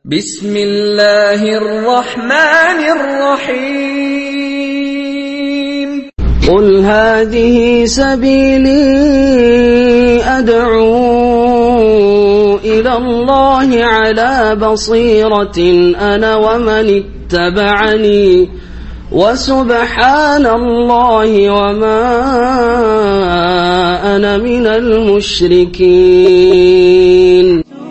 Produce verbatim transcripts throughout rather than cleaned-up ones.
বিসমিল্লাহির রহমানির রহিম। قل هذه سبيلي أدعو إلى الله على بصيرة أنا ومن اتبعني وسبحان الله وما أنا من المشركين.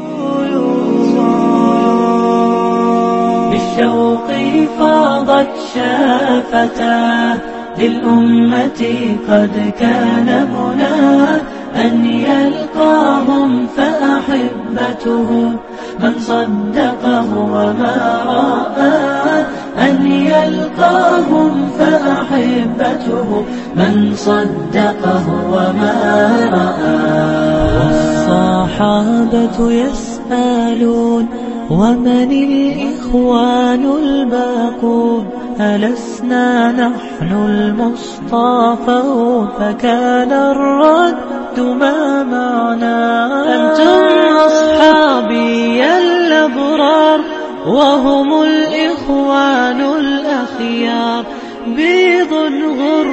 بالشوق فاضت شافتاه للأمة قد كان مناه أن يلقاهم فأحبته من صدقه وما رآه أن يلقاهم فأحبته من صدقه وما رآه. والصحابة يسألون ومن الإخوان الباقون ألسنا نحن المصطفون فكان الرد ما معنا أنتم أصحابي الأبرار وهم الإخوان الأخيار بيض غر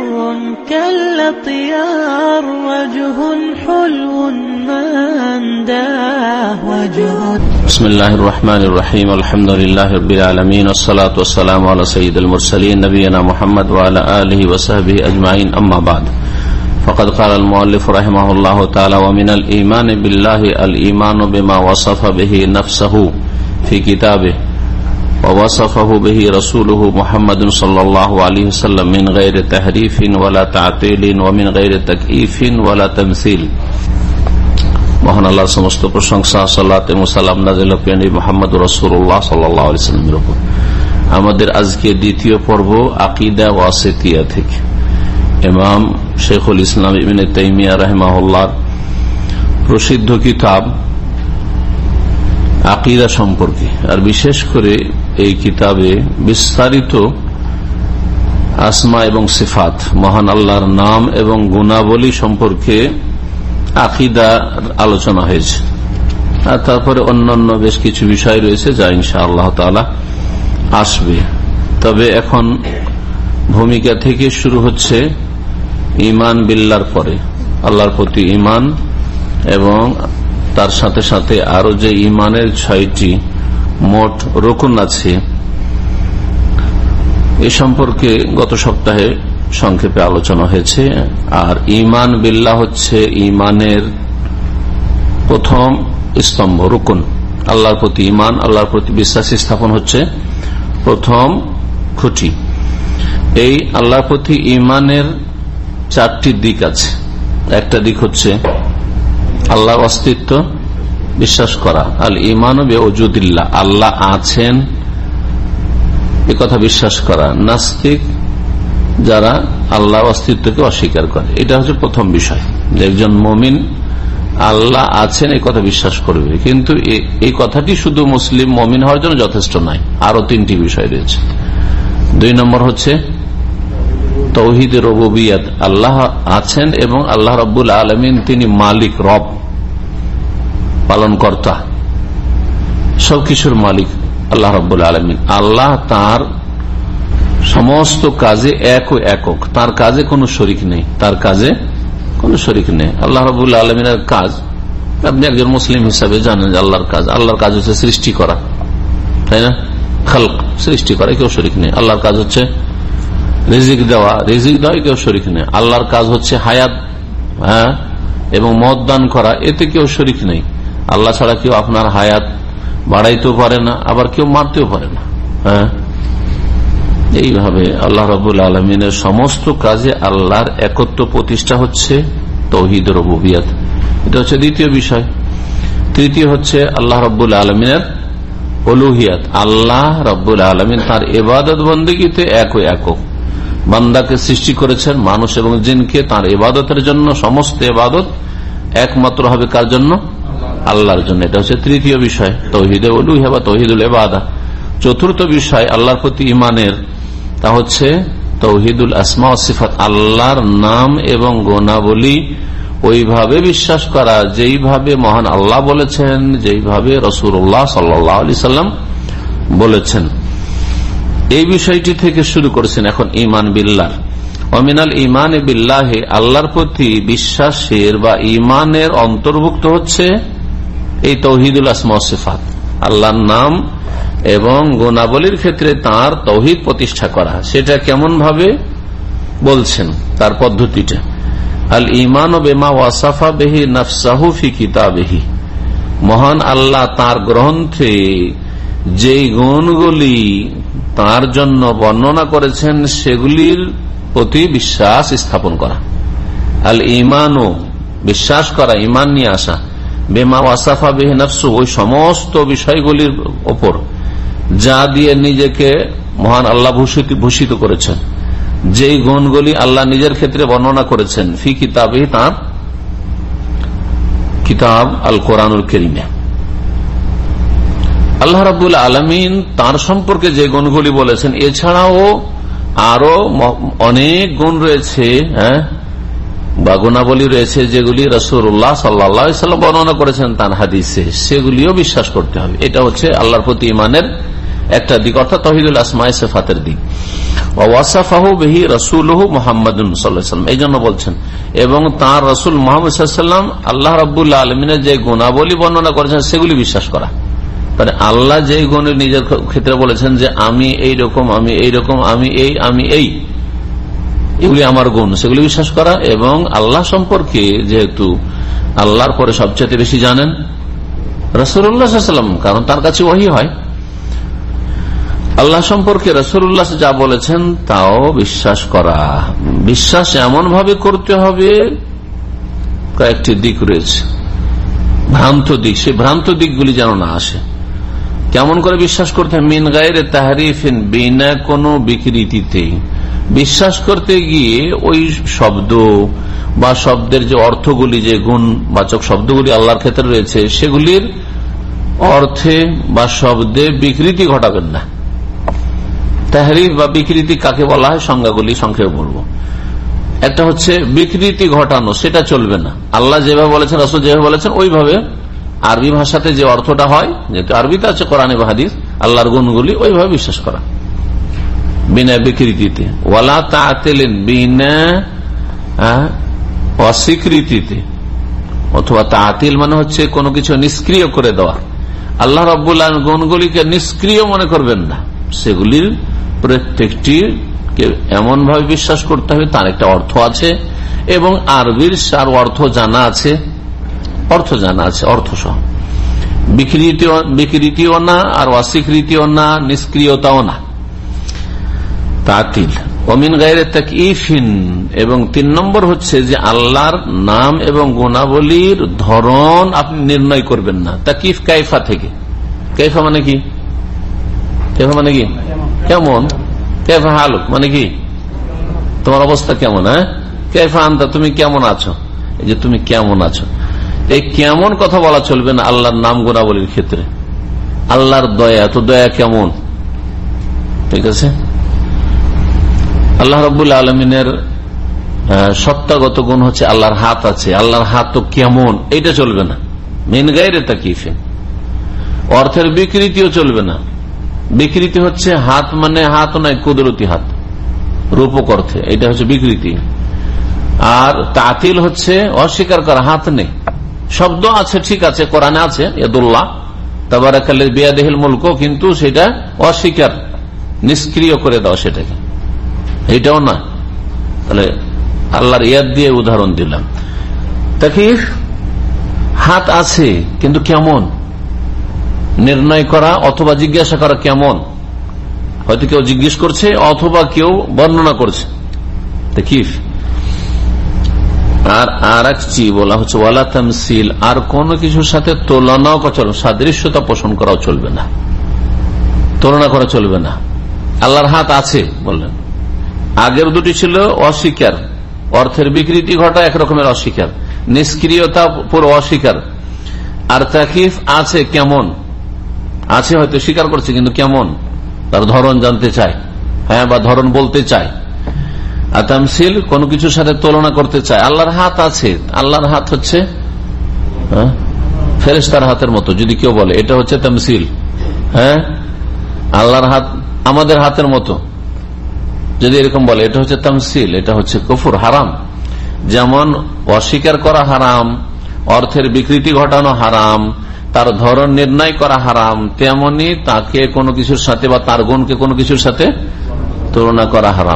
كالأطيار وجه حلو ما أنداه وجه. بسم الله الرحمن الرحيم. الحمد لله رب العالمين والصلاة والسلام على سيد المرسلين نبينا محمد وعلى آله وصحبه أجمعين. أما بعد فقد قال المؤلف رحمه الله تعالى ومن الإيمان بالله الإيمان بما وصف به نفسه في كتابه ووصفه به رسوله محمد صلى الله عليه وسلم من غير تحريف ولا تعطيل ومن غير تكييف ولا تمثيل. মহান আল্লাহর সমস্ত প্রশংসা, সালাত এবং সালাম নাযিল হোক নবী মুহাম্মদ রাসূলুল্লাহ সাল্লাল্লাহু আলাইহি ওয়াসাল্লামের উপর। আমাদের আজকে দ্বিতীয় পর্ব আকীদা ওয়াসিতিয়া থেকে ইমাম শেখুল ইসলাম ইবনে তাইমিয়া রাহিমাহুল্লাহ প্রসিদ্ধ কিতাব আকীদা সম্পর্কে, আর বিশেষ করে এই কিতাবে বিস্তারিত আসমা এবং সিফাত, মহান আল্লাহর নাম এবং গুণাবলী সম্পর্কে আকীদা আলোচনা হয়েছে। আর তারপরে অন্যান্য বেশ কিছু বিষয় রয়েছে যা ইনশাআল্লাহ তাআলা আসবে। তবে এখন ভূমিকা থেকে শুরু হচ্ছে ঈমান বিল্লাহর পরে আল্লাহর প্রতি ঈমান এবং তার সাথে সাথে আরো যে ঈমানের ছয়টি মোট রুকন আছে এ সম্পর্কে গত সপ্তাহে সংক্ষেপে আলোচনা হয়েছে। আর ঈমান বিল্লাহ হচ্ছে ঈমানের প্রথম স্তম্ভ, রুকন। আল্লাহর প্রতি ঈমান, আল্লাহর প্রতি বিশ্বাস স্থাপন হচ্ছে প্রথম খুঁটি। এই আল্লাহর প্রতি ঈমানের চারটি দিক আছে। একটা দিক হচ্ছে আল্লাহর অস্তিত্ব বিশ্বাস করা, আল ঈমান বিউজুদিল্লাহ, আল্লাহ আছেন এ কথা বিশ্বাস করা। নাস্তিক যারা আল্লাহর অস্তিত্বকে অস্বীকার করে, এটা হচ্ছে প্রথম বিষয় যে একজন মুমিন আল্লাহ আছেন এই কথা বিশ্বাস করবে। কিন্তু এই কথাটি শুধু মুসলিম মুমিন হওয়ার জন্য যথেষ্ট নয়, আরো তিনটি বিষয় রয়েছে। দুই নম্বর হচ্ছে তাওহীদ রুবুবিয়্যাত, আল্লাহ আছেন এবং আল্লাহ রাব্বুল আলামিন তিনি মালিক, রব, পালনকর্তা, সবকিছুর মালিক আল্লাহ রাব্বুল আলামিন। আল্লাহ তার সমস্ত কাজে এক ও একক, তার কাজে কোনো শরিক নেই, তার কাজে কোনো শরিক নেই। আল্লাহ রাব্বুল আলামিনের কাজ আপনি একজন মুসলিম হিসাবে জানেন যে আল্লাহর কাজ, আল্লাহর কাজ হচ্ছে সৃষ্টি করা, তাই না? খালক, সৃষ্টি করা, কেউ শরিক নেই। আল্লাহর কাজ হচ্ছে রিজিক দেওয়া, রিজিক দেওয়া, কেউ শরিক নেই। আল্লাহর কাজ হচ্ছে হায়াত, হ্যাঁ, এবং মত দান করা, এতে কেউ শরিক নেই। আল্লাহ ছাড়া কেউ আপনার হায়াত বাড়াইতেও পারে না, আবার কেউ মারতেও পারে না। হ্যাঁ, এইভাবে আল্লাহ রাব্বুল আলামিনের সমস্ত কাজে আল্লাহর একত্ব প্রতিষ্ঠা হচ্ছে তাওহীদ রুবুবিয়্যাত। এটা হচ্ছে দ্বিতীয় বিষয়। তৃতীয় হচ্ছে আল্লাহ রাব্বুল আলামিনের উলুহিয়াত, আল্লাহ রাব্বুল আলামিন তার ইবাদত বন্দেগীতে এক ও একক। বান্দাকে সৃষ্টি করেছেন, মানুষ এবং জিনকে, তার ইবাদতের জন্য। সমস্ত ইবাদত একমাত্র হবে কার জন্য? আল্লাহর জন্য। এটা হচ্ছে তৃতীয় বিষয়, তাওহীদে উলুহিয়া বা তাওহীদুল ইবাদা। চতুর্থ বিষয় আল্লাহর প্রতি ঈমানের, তা হচ্ছে তাওহীদুল আসমা ওয়াস সিফাত, আল্লাহর নাম এবং গুণাবলী ওইভাবে বিশ্বাস করা যেইভাবে মহান আল্লাহ বলেছেন, যেইভাবে রাসূলুল্লাহ সাল্লাল্লাহু আলাইহি সাল্লাম বলেছেন। এই বিষয়টি থেকে শুরু করেছেন এখন ঈমান বিল্লাহ। অমিনাল ঈমান বিল্লাহে, আল্লাহর প্রতি বিশ্বাসের বা ঈমানের অন্তর্ভুক্ত হচ্ছে এই তাওহীদুল আসমা ওয়াস সিফাত, আল্লাহর নাম এবং গুণাবলীর ক্ষেত্রে তার তাওহীদ প্রতিষ্ঠা করা। সেটা কেমন ভাবে বলছেন, তার পদ্ধতিটা। আল ঈমান বিমা ওয়াসাফা বিহি নাফসাহু ফি কিতাবিহি, মহান আল্লাহ তার গ্রন্থে যেই গুণগুলি তার জন্য বর্ণনা করেছেন সেগুলির প্রতি বিশ্বাস স্থাপন করা। আল ঈমানু, বিশ্বাস করা, ঈমান নিয়ে আসা, বিমা ওয়াসাফা বিহি নাফসু, ওই সমস্ত বিষয়গুলির ওপর যা দিয়ে নিজেকে মহান আল্লাহ ভূষিত ভূষিত করেছেন, যেই গুণগুলি আল্লাহ নিজের ক্ষেত্রে বর্ণনা করেছেন, ফি কিতাবে, তার কিতাব আল কোরআনুল কারীমে। আল্লাহ রাব্বুল আলামিন তার সম্পর্কে যে গুণগুলি বলেছেন, এছাড়াও আরো অনেক গুণ রয়েছে, হ্যাঁ, বা গুণাবলী রয়েছে যেগুলি রাসূলুল্লাহ সাল্লাল্লাহু আলাইহি ওয়াসাল্লাম বর্ণনা করেছেন তার হাদিসে, সেগুলিও বিশ্বাস করতে হবে। এটা হচ্ছে আল্লাহর প্রতি ঈমানের একটা দিক, অর্থাৎ তাওহীদুল আসমা ওয়াস সিফাতের দিক। ওয়াসাফাহু বিহি রাসূলুহু মুহাম্মাদুন সাল্লাল্লাহু আলাইহি ওয়াসাল্লাম, এই জন্য বলছেন, এবং তার রাসূল মুহাম্মদ সাল্লাল্লাহু আলাইহি ওয়াসাল্লাম আল্লাহ রাব্বুল আলামিনের যে গুণাবলী বর্ণনা করেছেন সেগুলি বিশ্বাস করা। মানে আল্লাহ যে গুণ নিজের ক্ষেত্রে বলেছেন যে আমি এই রকম, আমি এই রকম, আমি এই, আমি এই, এগুলি আমার গুণ, সেগুলি বিশ্বাস করা। এবং আল্লাহ সম্পর্কে যেহেতু আল্লাহর পরে সবচেয়ে বেশি জানেন রাসূলুল্লাহ সাল্লাল্লাহু আলাইহি ওয়াসাল্লাম, কারণ তার কাছে ওহী হয়, আল্লাহ সম্পর্কে রাসূলুল্লাহ যা বলেছেন তাও বিশ্বাস করা। বিশ্বাস এমন ভাবে করতে হবে, কয়েকটি দিক রয়েছে, ভ্রান্ত দিক, সেই ভ্রান্ত দিকগুলি যেন না আসে। কেমন করে বিশ্বাস করতে হবে? মিন গায়রে তাহরিফিন, বিনা কোনো বিকৃতিতে। বিশ্বাস করতে গিয়ে ওই শব্দ বা শব্দের যে অর্থগুলি, যে গুণবাচক শব্দগুলি আল্লাহর ক্ষেত্রে রয়েছে, সেগুলির অর্থে বা শব্দে বিকৃতি ঘটাবেন না। তাহরিফ বা বিকৃতি কাকে বলা হয়, সংজ্ঞাগুলি সংক্ষেপে বলবো। একটা হচ্ছে বিকৃতি ঘটানো, সেটা চলবে না। আল্লাহ যেভাবে বলেছেন, রাসূল যেভাবে বলেছেন, ওইভাবে আরবি ভাষাতে যে অর্থটা হয়, যেহেতু আরবিতে আছে কোরআনে বা হাদিস, আল্লাহর গুণগুলি ওইভাবে বিশ্বাস করা বিনা বিকৃতিতে। ওয়ালা তা'তিলিন, বিনা অস্বীকৃতিতে, অথবা তা'তিল মানে হচ্ছে কোনো কিছু নিষ্ক্রিয় করে দেওয়া। আল্লাহ রাব্বুল আলামিন গুণগুলিকে নিষ্ক্রিয় মনে করবেন না, সেগুলির প্রত্যেকটি এমন ভাবে বিশ্বাস করতে হবে তার একটা অর্থ আছে, এবং আরবির সার অর্থ জানা আছে, অর্থ জানা আছে, অর্থ সহ। বিকৃতি বিকৃতিও না, আর অস্বীকৃতিও না, নিষ্ক্রিয়তাও না, তাতিল। ওমিন গায়রে তাকইফিন, এবং তিন নম্বর হচ্ছে যে আল্লাহর নাম এবং গুণাবলীর ধরন আপনি নির্ণয় করবেন না। তাকিফ কাইফা থেকে, কাইফা মানে কি, কাইফা মানে কি কেমন, কাইফা হালুক মানে কি তোমার অবস্থা কেমন, হ্যাঁ, কাইফা আনতা, তুমি কেমন আছো, এই যে তুমি কেমন আছো, এই কেমন কথা বলা চলবে না আল্লাহর নাম গুণাবলীর ক্ষেত্রে। আল্লাহর দয়া, তো দয়া কেমন, ঠিক আছে। আল্লাহ রাব্বুল আলামিনের সত্তাগত গুণ হচ্ছে আল্লাহর হাত আছে, আল্লাহর হাত তো কেমন, এটা চলবে না। মিন গায়রে তাকইফিন, অর্থের বিকৃতিও চলবে না। বিকৃতি হচ্ছে হাত মানে হাত নয়, কুদরতি হাত, রূপক অর্থে, এটা হচ্ছে বিকৃতি। আর তাতিল হচ্ছে অস্বীকার করা, হাত নেই, শব্দ আছে, ঠিক আছে, কোরআনে আছে ইয়াদুল্লাহ তাবারাকাল্লাযী বিয়াদিহিল মুলক, কিন্তু সেটা অস্বীকার, নিষ্ক্রিয় করে দাও সেটাকে, এটাও না। তাহলে আল্লাহর ইয়াদ দিয়ে উদাহরণ দিলাম। তাকিফ, হাত আছে কিন্তু কেমন নির্ণয় করা, অথবা জিজ্ঞাসা করা কেমন, হয়তো কেউ জিজ্ঞেস করছে অথবা কেউ বর্ণনা করছে, তাকিফ। আর আর একটি বলা হচ্ছে ওয়ালা তামসিল, আর কোন কিছুর সাথে তুলনাও চলবে, সাদৃশ্যতা পোষণ করাও চলবে না, তুলনা করা চলবে না। আল্লাহর হাত আছে বললেন, আগের দুটি ছিল অস্বীকার, অর্থের বিকৃতি ঘটা এক রকমের অস্বীকার, নিষ্ক্রিয়তা পুরো অস্বীকার। আর তাকিফ আছে, কেমন আছে, হয়তো স্বীকার করছে কিন্তু কেমন, তার ধরন জানতে চায়, হ্যাঁ, বা ধরন বলতে চায়। আর তামসিল, কোন কিছুর সাথে তুলনা করতে চায়। আল্লাহর হাত আছে, আল্লাহর হাত হচ্ছে ফেরেশতার হাতের মতো, যদি কেউ বলে এটা হচ্ছে তামসিল, হ্যাঁ, আল্লাহর হাত আমাদের হাতের মতো যদি এরকম বলে, এটা হচ্ছে তামসিল, এটা হচ্ছে কুফর, হারাম। যেমন অস্বীকার করা হারাম, অর্থের বিকৃতি ঘটানো হারাম, তার ধরন নির্ণয় করা হারাম, তেমনি তাকে কোনো কিছুর সাথে বা তার গুণকে কোনো কিছুর সাথে তুলনা করা হারাম।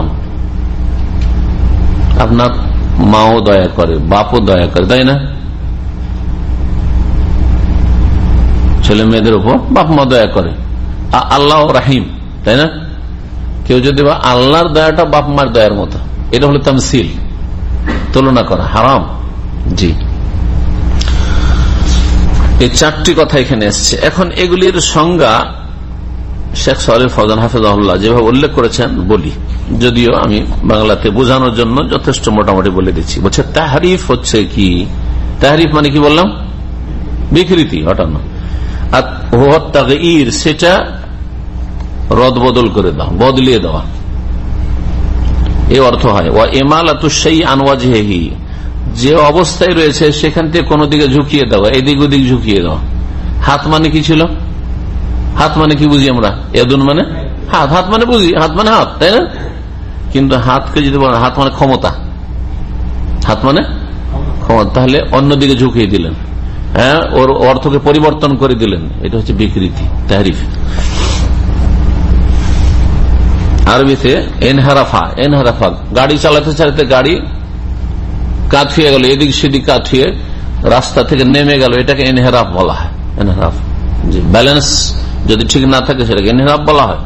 আপনার মাও দয়া করে, বাপও দয়া করে, তাই না? ছেলে মেয়েদের উপর বাপ মা দয়া করে, আল্লাহ রাহিম, তাই না? কেউ যদি বা আল্লাহর দয়াটা বাপ মার দয়ার মতো, এটা হলো তামসিল, তুলনা করা হারাম। জি, এই চারটি কথা এখানে এসছে। এখন এগুলির সংজ্ঞা শেখ সালেহ ফওজান হাফেজাহুল্লাহ যেভাবে উল্লেখ করেছেন বলি, যদিও আমি বাংলাতে বোঝানোর জন্য যথেষ্ট মোটামুটি বলে দিচ্ছি। বলছে তাহরিফ হচ্ছে কি? তাহরিফ মানে কি বললাম? বিকৃতি ঘটানো। আর তাগয়ির সেটা রদ বদল করে দাও, বদলিয়ে দেওয়া, এই অর্থ হয়। ওয়া ইমালাতু শাইই আন ওয়াজহিহি, যে অবস্থায় রয়েছে সেখান থেকে কোনো দিকে ঝুঁকিয়ে দেওয়া, এদিক ওদিক ঝুঁকিয়ে দেওয়া। হাত মানে কি ছিল? হাত মানে কি বুঝি আমরা? ইয়াদুন মানে হাত, হাত মানে বুঝি, হাত মানে হাত, তাই না? কিন্তু হাতকে যদি বলেন হাত মানে ক্ষমতা, হাত মানে ক্ষমতা, তাহলে অন্যদিকে ঝুঁকিয়ে দিলেন, হ্যাঁ, ওর অর্থকে পরিবর্তন করে দিলেন, এটা হচ্ছে বিকৃতি, তাহরিফ। আরবিতে এনহারাফা, এনহারাফা গাড়ি চালাতে চালাতে গাড়ি কাত হয়ে গেল, এদিক সেদিক কাত হয়ে রাস্তা থেকে নেমে গেল, এটাকে এনহেরাফ বলা হয়। এনহেরাফ, যে ব্যালেন্স যদি ঠিক না থাকে সেটাকে এনহেরাফ বলা হয়।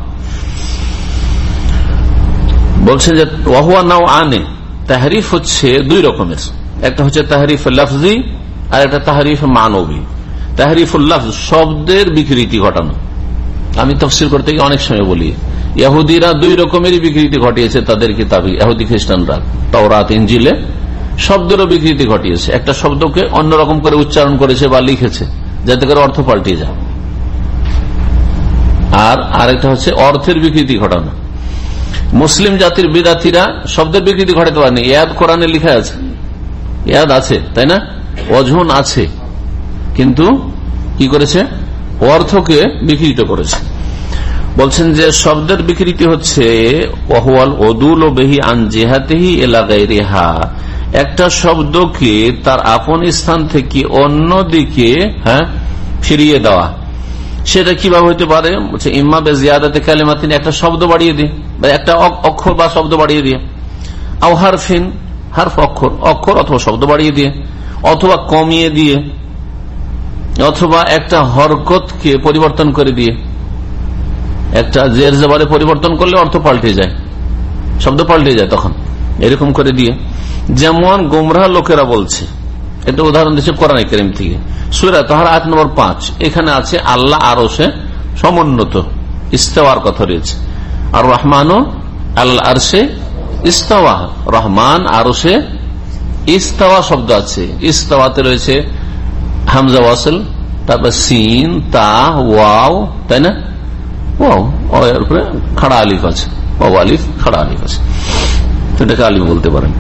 বলছেন যে ওয়াহুয়া নাও আনে, তাহরিফ হচ্ছে দুই রকমের, একটা হচ্ছে তাহরিফ লফজি আর একটা তাহরিফ মানবী। তাহরিফুল লফজ শব্দের বিকৃতি ঘটানো, আমি তাফসীর করতে গিয়ে অনেক সময় বলি ইহুদিরা দুই রকমেরই বিকৃতি ঘটিয়েছে তাদের কিতাবে, ইহুদি খ্রিস্টানরা তাওরাত ইনজিলে শব্দেরও বিকৃতি ঘটিয়েছে। একটা শব্দকে অন্যরকম করে উচ্চারণ করেছে বা লিখেছে যাতে করে অর্থ পাল্টে যায়, আর আরেকটা হচ্ছে অর্থের বিকৃতি ঘটানো। মুসলিম জাতির বিদাতিরা শব্দের বিকৃতি ঘটাতে পারেনি, ইয়াদ কোরআনে লিখা আছে, ইয়াদ আছে, তাই না? ওয়াজহুন আছে, কিন্তু কি করেছে? অর্থকে বিকৃত করেছে। বলছেন যে শব্দের বিকৃতি হচ্ছে ওয়াহুয়াল উদুল বিহি আন জিহাতিহি ইলা গায়রিহা, একটা শব্দকে তার আপন স্থান থেকে অন্য দিকে হ্যাঁ ফিরিয়ে দেওয়া। সেটা কিভাবে হতে পারে? বলছে ইম্মা বিজিয়াদাতি কালিমাতিন, একটা শব্দ বাড়িয়ে দিয়ে, বা একটা অক্ষর বা শব্দ বাড়িয়ে দিয়ে, আও হারফিন, হারফ অক্ষর, অক্ষর অথবা শব্দ বাড়িয়ে দিয়ে, অথবা কমিয়ে দিয়ে, অথবা একটা হরকতকে পরিবর্তন করে দিয়ে। একটা জের জবরে পরিবর্তন করলে অর্থ পাল্টে যায়, শব্দ পাল্টে যায় তখন, এরকম করে দিয়ে। যেমন গোমরাহ লোকেরা বলছে, এটা উদাহরণ দিচ্ছে কোরআনে কারীম থেকে, সূরা তাহার আয়াত নম্বর পাঁচ, এখানে আছে আল্লাহ আরশে সমুন্নত, ইস্তাওয়ার কথা রয়েছে। আর রহমানও আল্লাহ আরশে ইস্তাওয়া, রহমান আরশে ইস্তাওয়া শব্দ আছে। ইস্তাওয়াতে রয়েছে হামজা ওয়াসল, তারপর সিন, তা, ওয়াও, তাই না? ওয়াও, এর উপরে খাড়া আলিফ আছে, ওয়াও আলিফ খাড়া আলিফ আছে, এটাকে আলিফ বলতে পারেন।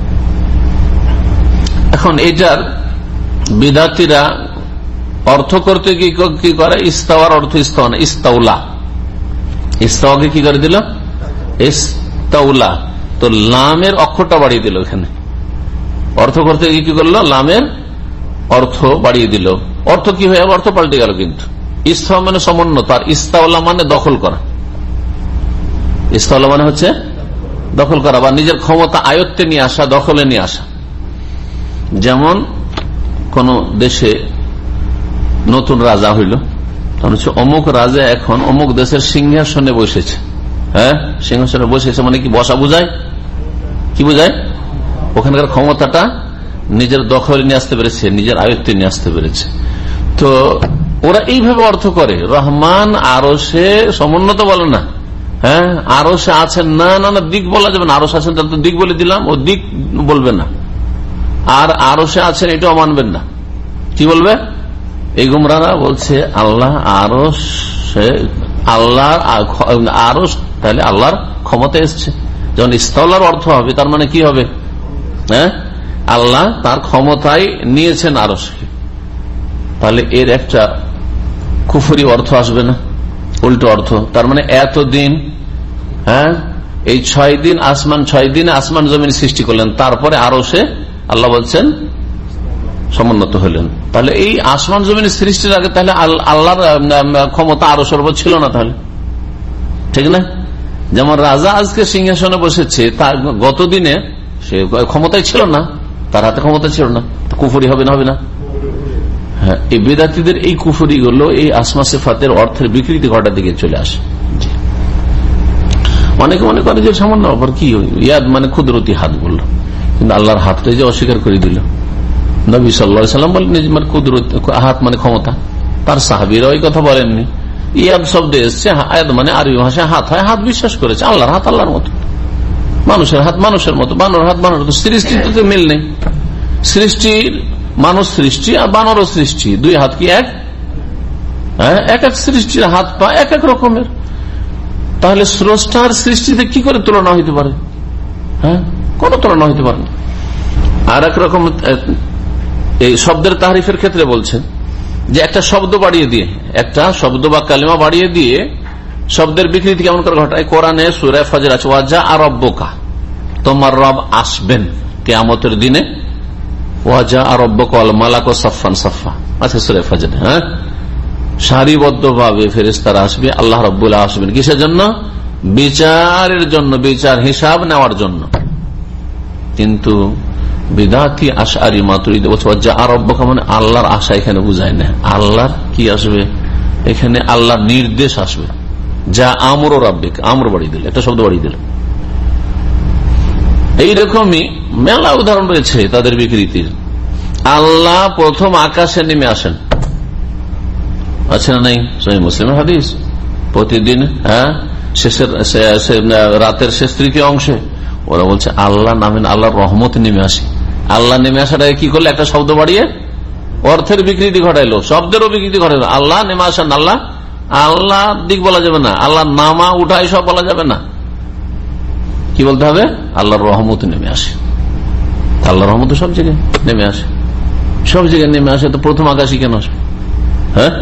এখন এটার বিদাতিরা অর্থ করতে কি করে? ইস্তাওয়ার অর্থ ইস্তাওয়া না, ইস্তাউলা, ইস্তাওয়াকে কি করে দিল? ইস্তাউলা। তো লামের অক্ষরটা বাড়িয়ে দিল, এখানে অর্থ করতে গিয়ে কি করলো? লামের অর্থ বাড়িয়ে দিল, অর্থ কি হয়ে অর্থ পাল্টে গেল। কিন্তু ইস্তাওয়া মানে সমুন্নত, আর ইস্তাউলা মানে দখল করা। ইস্তাউলা মানে হচ্ছে দখল করা বা নিজের ক্ষমতা আয়ত্তে নিয়ে আসা, দখলে নিয়ে আসা। যেমন কোন দেশে নতুন রাজা হইল, তখন হচ্ছে অমুক রাজা এখন অমুক দেশের সিংহাসনে বসেছে। হ্যাঁ, সিংহাসনে বসেছে মানে কি? বসা বুঝায়, কি বুঝায়? ওখানকার ক্ষমতাটা নিজের দখলে নিয়ে আসতে পেরেছে, নিজের আয়ত্তে নিয়ে আসতে পেরেছে। তো ওরা এইভাবে অর্থ করে, রহমান আরশে সমুন্নত বলে না, হ্যাঁ আরশে আছেন, না না না দিক বলা যাবে না, আরশ আছেন তাহলে তো দিক বলে দিলাম, ও দিক বলবে না। আর আরশে আছেন এটাও মানবেন না, কি বলবে? এই গুমরাহরা বলছে আল্লাহ আরশ, আল্লাহ আরশ, তাহলে আল্লাহর ক্ষমতা এসছে। যখন ইস্তাওলার অর্থ হবে তার মানে কি হবে? হ্যাঁ, আল্লাহ তার ক্ষমতায় নিয়েছেন আরশকে, তাহলে এর একটা কুফরি অর্থ আসবে না? উল্টো অর্থ। তার মানে এতদিন, হ্যাঁ, এই ছয় দিন আসমান, ছয় দিনে আসমান জমিন সৃষ্টি করলেন, তারপরে আরো সে আল্লাহ বলছেন সমুন্নত হলেন। তাহলে এই আসমান জমিন সৃষ্টির আগে তাহলে আল্লাহর ক্ষমতা আরো সর্ব ছিল না, তাহলে ঠিক না? যেমন রাজা আজকে সিংহাসনে বসেছে, তার গত দিনে সে ক্ষমতাই ছিল না, তার হাতে ক্ষমতা ছিল না, কুফরি হবে না? হবে না? হ্যাঁ, এই বেদাতীদের এই কুফরি গুলো এই আসমা সিফাতের অর্থের বিকৃতি ঘটার দিকে চলে আসে। অনেকে মনে করে যে সামান্য আবার কি ইয়াদ মানে কুদরতি হাত বললো, কিন্তু আল্লাহর হাতটাই যে অস্বীকার করে দিল। নবী সাল্লাল্লাহু আলাইহি ওয়াসাল্লাম বলেন কুদরতি হাত মানে ক্ষমতা, তার সাহাবীরা ওই কথা বলেননি। ইয়াদ শব্দ এসছে, আয়াদ মানে আরবি ভাষায় হাত হয়, হাত বিশ্বাস করেছে। আল্লাহর হাত আল্লাহর মতো, মানুষের হাত মানুষের মতো, বানর হাত বানর মতো। সৃষ্টিতে মিল নেই, সৃষ্টির মানুষ সৃষ্টি আর বানরও সৃষ্টি, দুই হাত কি এক? হ্যাঁ, এক এক সৃষ্টির হাত পা এক এক রকমের। তাহলে স্রষ্টার সৃষ্টিতে কি করে তুলনা হইতে পারে? হ্যাঁ, কোন তুলনা হইতে পারে না। আর এক রকম এই শব্দের তাহরিফের ক্ষেত্রে বলছেন যে একটা শব্দ বাড়িয়ে দিয়ে, একটা শব্দ বা কালিমা বাড়িয়ে দিয়ে শব্দের বিকৃতি কেমন করে ঘটায়? কোরআনে সূরা ফজর আছে, ওয়াজা আরব্বুকা, তোমার রব আসবেন কিয়ামতের দিনে, ওয়াজা আরব্বুকা ওয়াল মালাকু সাফফান সাফফা আছে সূরা ফজর। হ্যাঁ, সারিবদ্ধ ভাবে ফেরেশতারা আসবে, আল্লাহ রাব্বুল আসবেন কিসের জন্য? বিচারের জন্য, বিচার হিসাব নেওয়ার জন্য। কিন্তু বিদাতি আশআরি মাতুরিদি ওয়াজা আরব্বুকা মানে আল্লাহর আশা এখানে বুঝায় না, আল্লাহর কি আসবে এখানে? আল্লাহর নির্দেশ আসবে। যা আমর রাব্বিক, আমর বাড়িয়ে দিল, একটা শব্দ বাড়িয়ে দিল। এইরকমই মেলা উদাহরণ রয়েছে তাদের বিকৃতির। আল্লাহ প্রথম আকাশে নেমে আসেন, আছে না নাই? সহিহ মুসলিমের হাদিস। প্রতিদিন হ্যাঁ শেষের রাতের শেষ তৃতীয় অংশে ওরা বলছে আল্লাহ নামেন, আল্লাহর রহমত নেমে আসে। আল্লাহ নেমে আসাটাকে কি করলে? একটা শব্দ বাড়িয়ে অর্থের বিকৃতি ঘটাইলো, শব্দেরও বিকৃতি ঘটাইলো। আল্লাহ নেমে আসেন, আল্লাহ আল্লাহ দিক বলা যাবে না, আল্লাহ নামা উঠাই সব বলা যাবে না। কি বলতে হবে? আল্লাহর রহমত নেমে আসে। আল্লাহর রহমত সব জায়গায় নেমে আসে, সব জায়গায় নেমে আসে। তো প্রথম আকাশই কেন আসবে? হ্যাঁ,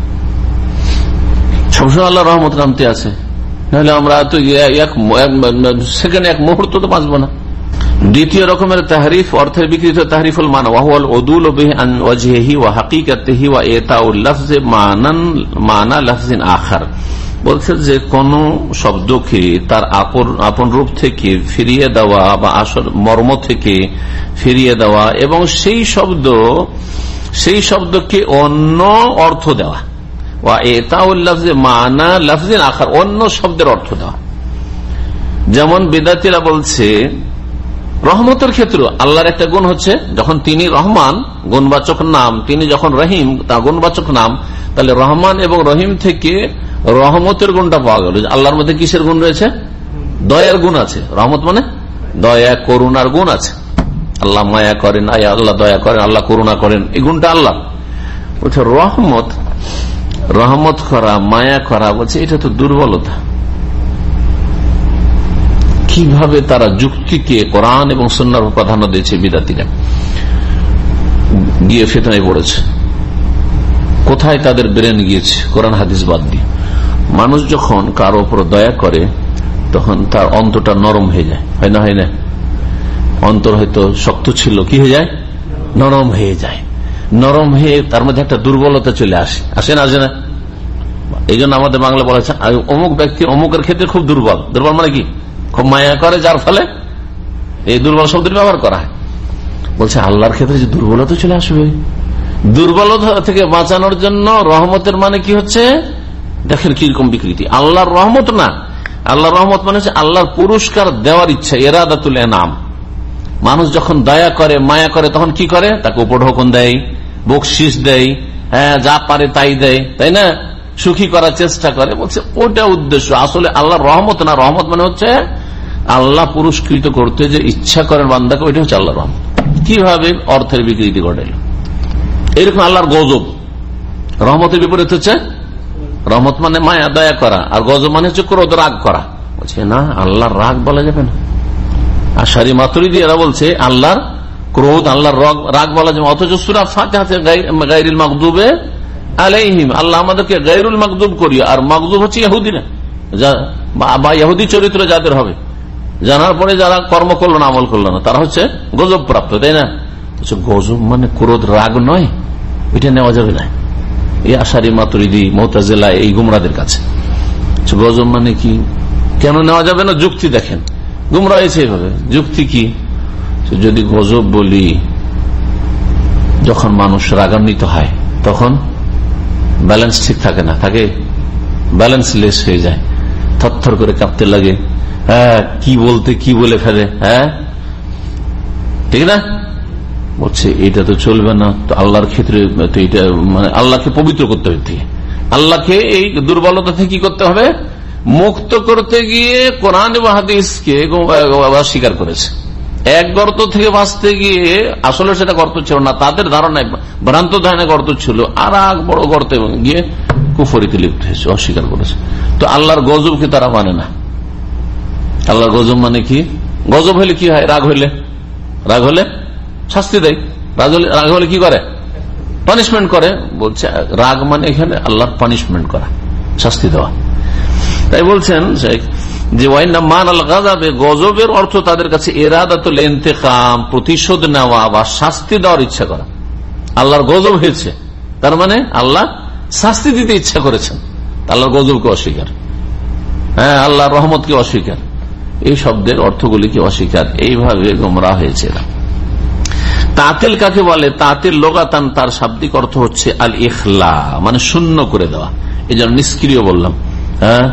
সবসময় আল্লাহর রহমত নামতে আছে, নাহলে আমরা তো এক সেকেন্ড এক মুহূর্ত তো বাঁচবো না। দ্বিতীয় রকমের তাহরিফ, অর্থের বিকৃত তাহরিফুল মানা, ওয়াহুয়াল উদুল বিহি আন ওয়াজহিহি ওয়া হাকিকাতিহি ওয়া ইতাউল লাফজি মানান মানা লাফজিন আখার। বলছে যে কোন শব্দকে তার আপন আপন রূপ থেকে ফিরিয়ে দেওয়া বা আসল মর্ম থেকে ফিরিয়ে দেওয়া এবং সেই শব্দ সেই শব্দকে অন্য অর্থ দেওয়া, ওয়া ইতাউল লাফজি মানা লাফজিন আখার, অন্য শব্দের অর্থ দেওয়া। যেমন বিদাতীরা বলছে রহমতের ক্ষেত্রে আল্লাহর একটা গুণ হচ্ছে, যখন তিনি রহমান গুণবাচক নাম, তিনি যখন রহিম তা গুণবাচক নাম, তাহলে রহমান এবং রহিম থেকে রহমতের গুণটা পাওয়া গেল। আল্লাহর মধ্যে কিসের গুণ রয়েছে? দয়ার গুণ আছে। রহমত মানে দয়া করুণার গুণ আছে। আল্লাহ মায়া করেন, আল্লাহ দয়া করেন, আল্লাহ করুণা করেন, এই গুণটা আল্লাহ। বলছে রহমত, রহমত করা, মায়া করা, বলছে এটা তো দুর্বলতা। কিভাবে তারা যুক্তিকে কোরআন এবং সুন্নাহর প্রাধান্য দিয়েছে বিদাতীরা, গিয়ে ফিতনায় পড়েছে। কোথায় তাদের ব্রেন গিয়েছে? কোরআন হাদিস বাদ দিয়ে। মানুষ যখন কারো উপর দয়া করে তখন তার অন্তরটা নরম হয়ে যায়, হয় না? হয় না? অন্তর হয়তো শক্ত ছিল, কি হয়ে যায়? নরম হয়ে যায়। নরম হয়ে তার মধ্যে একটা দুর্বলতা চলে আসে, আসে না? আসে না? এই জন্য আমাদের বাংলা বলা হচ্ছে অমুক ব্যক্তি অমুকের ক্ষেত্রে খুব দুর্বল। দুর্বল মানে কি? খুব মায়া করে, যার ফলে এই দুর্বল শব্দের ব্যবহার করা হয়। বলছে আল্লাহর ক্ষেত্রে যে দুর্বলতা চলে আসবে, দুর্বলতা থেকে বাঁচানোর জন্য রহমতের মানে কি হচ্ছে? দেখেন কিরকম বিকৃতি। আল্লাহর রহমত না, আল্লাহর রহমত মানে হচ্ছে আল্লাহর পুরস্কার দেওয়ার ইচ্ছা, ইরাদাতুল ইনাম। মানুষ যখন দয়া করে, মায়া করে, তখন কি করে? তাকে উপঢৌকন দেয়, বকশিস দেয়, হ্যাঁ যা পারে তাই দেয়, তাই না? সুখী করার চেষ্টা করে। বলছে ওটা উদ্দেশ্য, আসলে আল্লাহর রহমত না। রহমত মানে হচ্ছে আল্লাহ পুরস্কৃত করতে যে ইচ্ছা করেন বান্দাকে, ওইটা হচ্ছে আল্লাহর রহমত। কিভাবে অর্থের বিকৃতি ঘটাইল? এরকম আল্লাহর গজব। রহমতের বিপরীত হচ্ছে রহমত মানে মায়া দয়া করা, আর গজব মানে হচ্ছে ক্রোধ রাগ করা। বলছে না, আল্লাহর রাগ বলা যাবে না। আশারি মাতুরিদি এরা বলছে আল্লাহর ক্রোধ, আল্লাহর রাগ বলা যাবে। অথচ সূরা ফাতিহাতে গায়রিল মাগদুবে আলাইহিম, আল্লাহ আমাদেরকে গায়রুল মাগদুব করিও। আর মাগদুব হচ্ছে ইহুদিরা বা ইহুদি চরিত্র যাদের হবে, জানার পরে যারা কর্ম করলো না, আমল করলো না, তারা হচ্ছে গজব প্রাপ্ত, তাই না? গজব মানে ক্রোধ, রাগ নয়, এটা নেওয়া যাবে না এই আশারি মাতুরিদি মুতাজিলা এই গুমরাদের কাছে। গজব মানে কি, কেন নেওয়া যাবে না? যুক্তি দেখেন, গুমরা হয়েছে এইভাবে। যুক্তি কি? যদি গজব বলি, যখন মানুষ রাগান্বিত হয় তখন ব্যালেন্স ঠিক থাকে না, থাকে ব্যালেন্স লেস হয়ে যায়, থরথর করে কাঁপতে লাগে, হ্যাঁ কি বলতে কি বলে ফেলে, হ্যাঁ ঠিক না? বলছে এটা তো চলবে না, তো আল্লাহর ক্ষেত্রে তো এটা মানে আল্লাহকে পবিত্র করতে হবে, আল্লাহকে এই দুর্বলতা থেকে কি করতে হবে? মুক্ত করতে গিয়ে কোরআন এবং হাদিসকে অস্বীকার করেছে। এক গর্ত থেকে বাঁচতে গিয়ে আসলে সেটা গর্ত ছিল না, তাদের ধারণায় ভ্রান্ত ধারণায় গর্ত ছিল, আর এক বড় গর্ত গিয়ে কুফরিতে লিপ্ত হয়েছে, অস্বীকার করেছে। তো আল্লাহর গজবকে তারা মানে না। আল্লাহর গজব মানে কি? গজব হলে কি হয়? রাগ হইলে, রাগ হলে শাস্তি দেয়, রাগ হলে রাগ হলে কি করে? পানিশমেন্ট করে। বলছে রাগ মানে এখানে আল্লাহর পানিশমেন্ট করা, শাস্তি দেওয়া। তাই বলছেন যে মান আল গাযাবে, গজবের অর্থ তাদের কাছে ইরাদাতুল ইন্তিকাম, প্রতিশোধ নেওয়া বা শাস্তি দেওয়ার ইচ্ছা করা। আল্লাহর গজব হয়েছে, তার মানে আল্লাহ শাস্তি দিতে ইচ্ছা করেছেন। আল্লাহর গজবকে অস্বীকার, হ্যাঁ আল্লাহর রহমতকে অস্বীকার, এই শব্দের অর্থগুলিকে অস্বীকার, এইভাবে গোমরাহ হয়েছে। তাতিল কাকে বলে? তাতিল লোগাতান, তার শাব্দিক অর্থ হচ্ছে আল ইখলা, মানে শূন্য করে দেওয়া। এই জন্য নিষ্ক্রিয় বললাম। হ্যাঁ,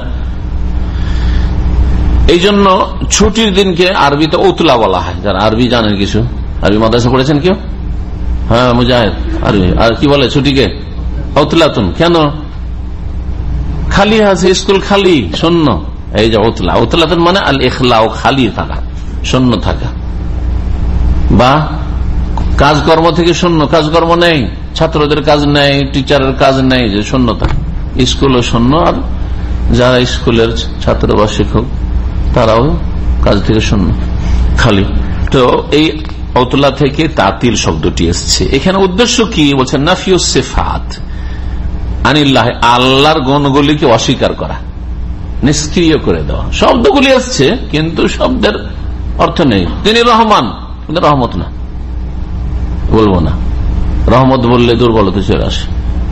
এই জন্য ছুটির দিনকে আরবিতে উতলা বলা হয়। যারা আরবি জানেন, কিছু আরবি মাদ্রাসা পড়েছেন কেউ? হ্যাঁ মুজাহিদ, আরবি আর কি বলে ছুটিকে? উতলাতুন। কেন? খালি আছে, স্কুল খালি, শূন্য, এই যে উতলা। উতলাতুন মানে আল ইখলা, খালি থাকা, শূন্য থাকা। বা কাজকর্ম থেকে শূন্য, কাজকর্ম নেই, ছাত্রদের কাজ নেই, টিচারের কাজ নেই, যে শূন্যতা। স্কুলও শূন্য, আর যারা স্কুলের ছাত্র বা শিক্ষক তারাও কাজ থেকে শূন্য, খালি। তো এই অতলা থেকে তাতিল শব্দটি এসছে। এখানে উদ্দেশ্য কি? বলছেন নাফিউস সিফাত আনিল্লাহ, আল্লাহর গুণগুলিকে অস্বীকার করা, নিষ্ক্রিয় করে দেওয়া। শব্দগুলি আসছে কিন্তু শব্দের অর্থ নেই। তিনি রহমান, কিন্তু রহমত না, বলবো না। রহমত বললে দুর্বলতা চলে আসে।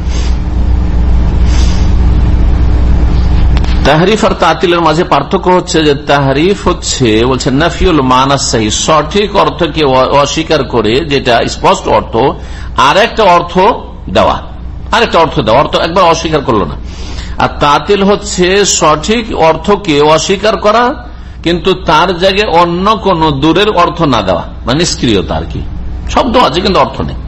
তাহরিফ আর তাতিলের মাঝে পার্থক্য হচ্ছে যে তাহরিফ হচ্ছে বলছে নাফিউল মানা সহি, সঠিক অর্থকে অস্বীকার করে, যেটা স্পষ্ট অর্থ, আর একটা অর্থ দেওয়া, আরেকটা অর্থ দেওয়া, অর্থ একবার অস্বীকার করলো না। আর তাতিল হচ্ছে সঠিক অর্থকে অস্বীকার করা, কিন্তু তার জায়গায় অন্য কোন দূরের অর্থ না দেওয়া, মানে নিষ্ক্রিয়তা আর কি। শব্দ আছে কিন্তু অর্থ নেই।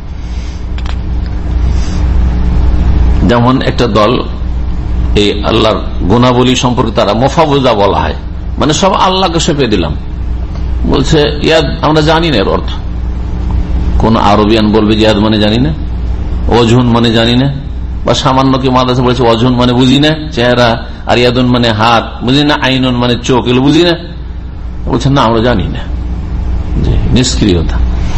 যেমন একটা দল এই আল্লাহর গুণাবলী সম্পর্কে তারা মোফাবুজা বলা হয়, মানে সব আল্লাহকে সঁপে দিলাম। বলছে ইয়াদ আমরা জানি না এর অর্থ। কোন আরবিয়ান বলবে ইয়াদ মানে জানি না, অজুন মানে জানি না, বা সামান্য কি মাদ্রাসা বলেছে অজুন মানে বুঝি না চেহারা, আর ইয়াদুন মানে হাত বুঝি না, আইনুন মানে চোখ, এগুলো বুঝি না। বলছেন না আমরা জানি না, নিষ্ক্রিয়তা।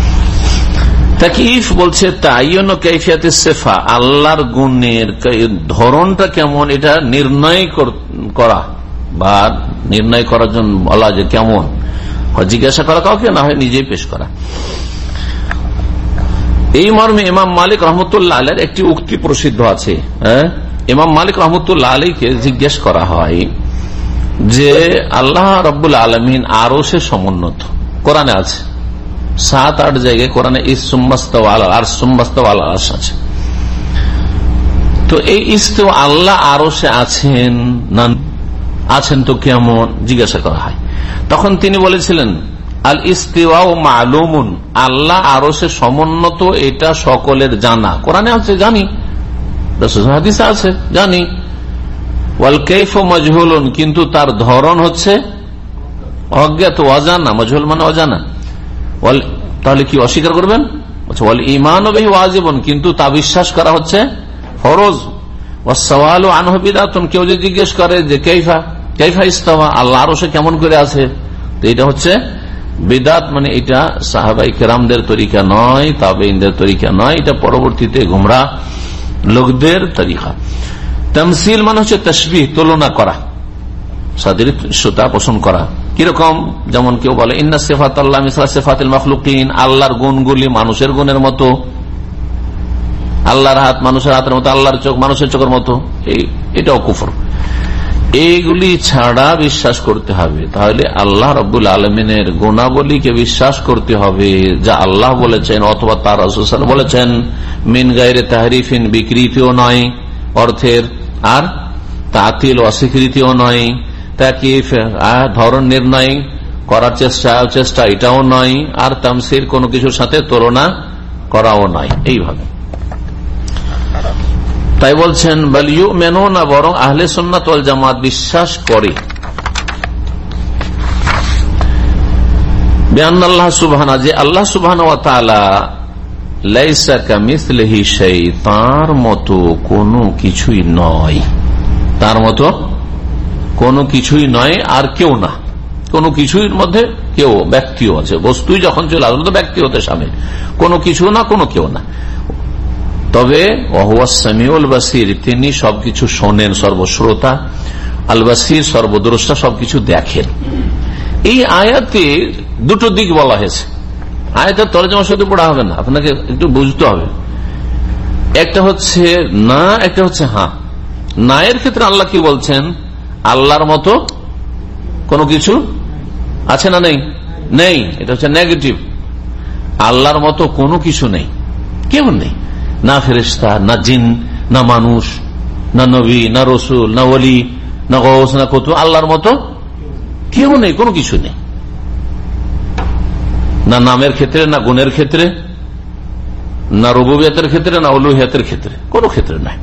তাকিফ বলছে তাইয়ুন কাইফিয়াত সিফা, আল্লাহর গুণের ধরনটা কেমন এটা নির্ণয় করা, বা নির্ণয় করার জন্য বলা যে কেমন, জিজ্ঞাসা করা কাউকে, না হয় নিজেই পেশ করা। এই মর্মে ইমাম মালিক রহমতুল্লাহ আলাইহির একটি উক্তি প্রসিদ্ধ আছে। হ্যাঁ, ইমাম মালিক রহমতুল্লাহ আলাইহিকে জিজ্ঞেস করা হয় যে আল্লাহ রাব্বুল আলামিন আরশে সমুন্নত, কোরআনে আছে সাত আট জায়গায় কোরআনে আছে। তো এই ইস্তেওয়া আল্লাহ আরশে আছেন না আছেন তো কেমন জিজ্ঞাসা করা হয়। তখন তিনি বলেছিলেন আল ইস্তিওয়াউ মালুমুন, আল্লাহ আরশে সমুন্নত এটা সকলের জানা, কোরআনে আছে জানি, রাসূল হাদিসে আছে জানি। ওয়াল কাইফু মাজহুলুন, কিন্তু তার ধরন হচ্ছে অজ্ঞাত, অজানা। মাজহুল মানে অজানা। তাহলে কি অস্বীকার করবেন? ওয়াল ঈমানু বিহি ওয়াজিবুন, কিন্তু তা বিশ্বাস করা হচ্ছে ফরজ। ওয়াসসাওয়ালু আনহু বিদআতুন, কেউ যদি জিজ্ঞেস করে যে কাইফা কাইফা ইস্তাওয়া, আল্লাহ আরশে কেমন করে আছে, তো এটা হচ্ছে বিদআত, মানে এটা সাহাবায়ে কেরামদের তরিকা নয়, তাবেঈনদের তরিকা নয়, এটা পরবর্তীতে গুমরাহ লোকদের তরিকা। তামসিল মানে হচ্ছে তাশবিহ, তুলনা করা, সাদৃশ্যতা পোষণ করা। কিরকম? যেমন কেউ বলে ইন্না সিফাত আল্লাহ মিসলা সিফাতিল মাখলুকিন, আল্লাহর গুণগুলি মানুষের গুণের মতো, আল্লাহর হাত মানুষের হাতের মতো, আল্লাহর চোখ মানুষের চোখের মতো। এটাও কুফর। এইগুলি ছাড়া বিশ্বাস করতে হবে। তাহলে আল্লাহ রাব্বুল আলামিনের গুণাবলীকে বিশ্বাস করতে হবে, যা আল্লাহ বলেছেন অথবা তার রাসূল সাল্লাল্লাহু আলাইহি ওয়াসাল্লাম বলেছেন, মিন গায়রি তাহরিফিন, বিকৃতিও নয় অর্থের, আর তাতিল অস্বীকৃতিও নয়, তাকিফ ধরন নির্ণয় করার চেষ্টা চেষ্টা এটাও নয়, আর তামসিল কোনো কিছুর সাথে তুলনা করাও নয়। এইভাবে তাই বলছেন বাল ইউমিনুনা, বরং আহলে সুন্নাত ওয়াল জামাত বিশ্বাস করে বিআন্নাল্লাহ সুবহানাহু, যে আল্লাহ সুবহানাহু ওয়া তাআলা লাইসা কামিসলিহি শাই, তার মতো কোনো কিছুই নয়, তার মতো কোনো কিছুই নয়, আর কেউ না। কোনো কিছুর মধ্যে কেউ, ব্যক্তিও আছে, বস্তুই যখন চলে আসলে তো ব্যক্তি হতে সামিল, কোনো কিছু না, কোনো কেউ না। তবে ওয়াহুয়াস সামিউল বাসির, তিনি সবকিছু শোনেন, সর্বশ্রোতা, আল বাসির সর্বদ্রষ্টা, সবকিছু দেখেন। এই আয়াতে দুটো দিক বলা হয়েছে। আয়াতের তরজমা শুধু পড়া হবে না, আপনাকে একটু বুঝতে হবে। একটা হচ্ছে না, একটা হচ্ছে হ্যাঁ। না এর ক্ষেত্রে আল্লাহ কি বলছেন? আল্লাহর মতো কোনো কিছু আছে না? নেই, নেই। এটা হচ্ছে নেগেটিভ। আল্লাহর মতো কোনো কিছু নেই, কেউ নেই, না ফেরেশতা, না জিন, না মানুষ, না নবী, না রসুল, না ওলি, না গৌস, না কুতুব। আল্লাহর মতো কেউ নেই, কোনো কিছু নেই, না নামের ক্ষেত্রে, না গুণের ক্ষেত্রে, না রুবুবিয়তের ক্ষেত্রে, না উলুহিয়তের ক্ষেত্রে, কোনো ক্ষেত্রে নাই।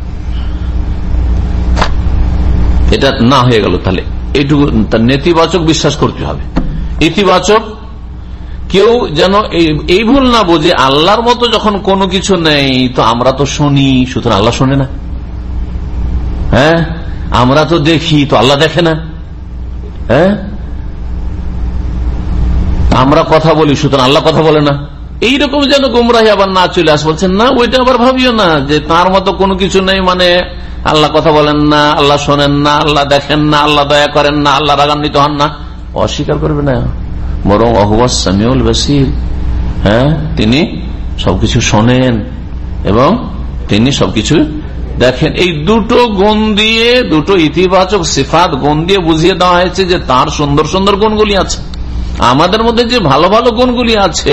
এটা না হয়ে গেল। তাহলে এইটুকু নেতিবাচক বিশ্বাস করতে হবে। ইতিবাচক কেউ যেন এই ভুল না বোঝে, আল্লাহর মতো যখন কোনো কিছু নেই, তো আমরা তো শুনি, সুতরাং আল্লাহ শোনে না। হ্যাঁ, আমরা তো দেখি, তো আল্লাহ দেখে না। হ্যাঁ, আমরা কথা বলি, সুতরাং আল্লাহ কথা বলে না। এইরকম যেন গুমরাহি আবার না চলে আস। বলছেন না, ওইটা আবার ভাবিও না যে তার মতো কোনো কিছু নেই মানে আল্লাহ কথা বলেন না, আল্লাহ শোনেন না, আল্লাহ দেখেন না, আল্লাহ দয়া করেন না, আল্লাহ রাগান্বিত হন না। অস্বীকার করবে না, বরং ওয়াহুয়াস সামিউল বাসির, হ্যাঁ, তিনি সবকিছু শোনেন এবং তিনি সবকিছু দেখেন। এই দুটো গুণ দিয়ে, দুটো ইতিবাচক সিফাত গুণ দিয়ে বুঝিয়ে দেওয়া হয়েছে যে তার সুন্দর সুন্দর গুণগুলি আছে। আমাদের মধ্যে যে ভালো ভালো গুণগুলি আছে,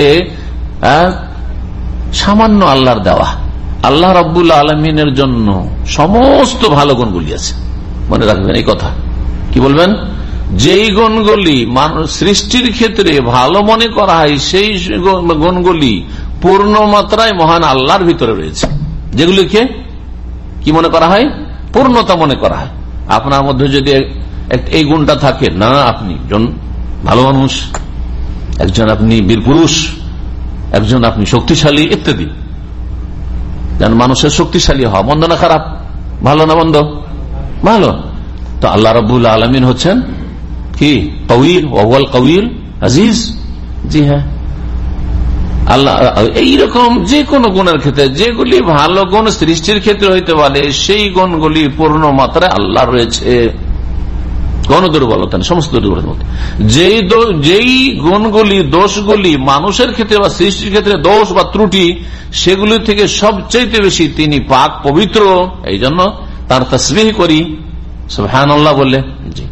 সামান্য আল্লাহর দেওয়া। আল্লাহ রাব্বুল আলামিনের জন্য সমস্ত ভালো গুণগুলি আছে। মনে রাখবেন এই কথা। কি বলবেন? যেই গুণগুলি সৃষ্টির ক্ষেত্রে ভালো মনে করা হয়, সেই গুণগুলি পূর্ণ মাত্রায় মহান আল্লাহর ভিতরে রয়েছে। যেগুলিকে কি মনে করা হয়? পূর্ণতা মনে করা হয়। আপনার মধ্যে যদি এই গুণটা থাকে, না আপনি একজন ভালো মানুষ, একজন আপনি বীর পুরুষ, একজন আপনি শক্তিশালী ইত্যাদি। যেন মানুষের শক্তিশালী হওয়া মন্দ না খারাপ, ভালো না মন্দ? ভালো। তো আল্লাহ রাব্বুল আলামিন হচ্ছেন কি? কাউইল, ওয়াল কাউইল আজিজ। জি হ্যাঁ, আল্লাহ এইরকম যে কোনো গুণের ক্ষেত্রে, যেগুলি ভালো গুণ সৃষ্টির ক্ষেত্রে হইতে পারে, সেই গুণগুলি পূর্ণ মাত্রায় আল্লাহ রয়েছে। কোন দুর্বলতা নেই, সমস্ত দুর্বলতার মধ্যে। যেই যেই গুণগুলি, দোষগুলি মানুষের ক্ষেত্রে বা সৃষ্টির ক্ষেত্রে দোষ বা ত্রুটি, সেগুলি থেকে সবচেয়ে বেশি তিনি পাক পবিত্র। এই জন্য তার তাসবিহ করি সুবহানাল্লাহ বলে। জি,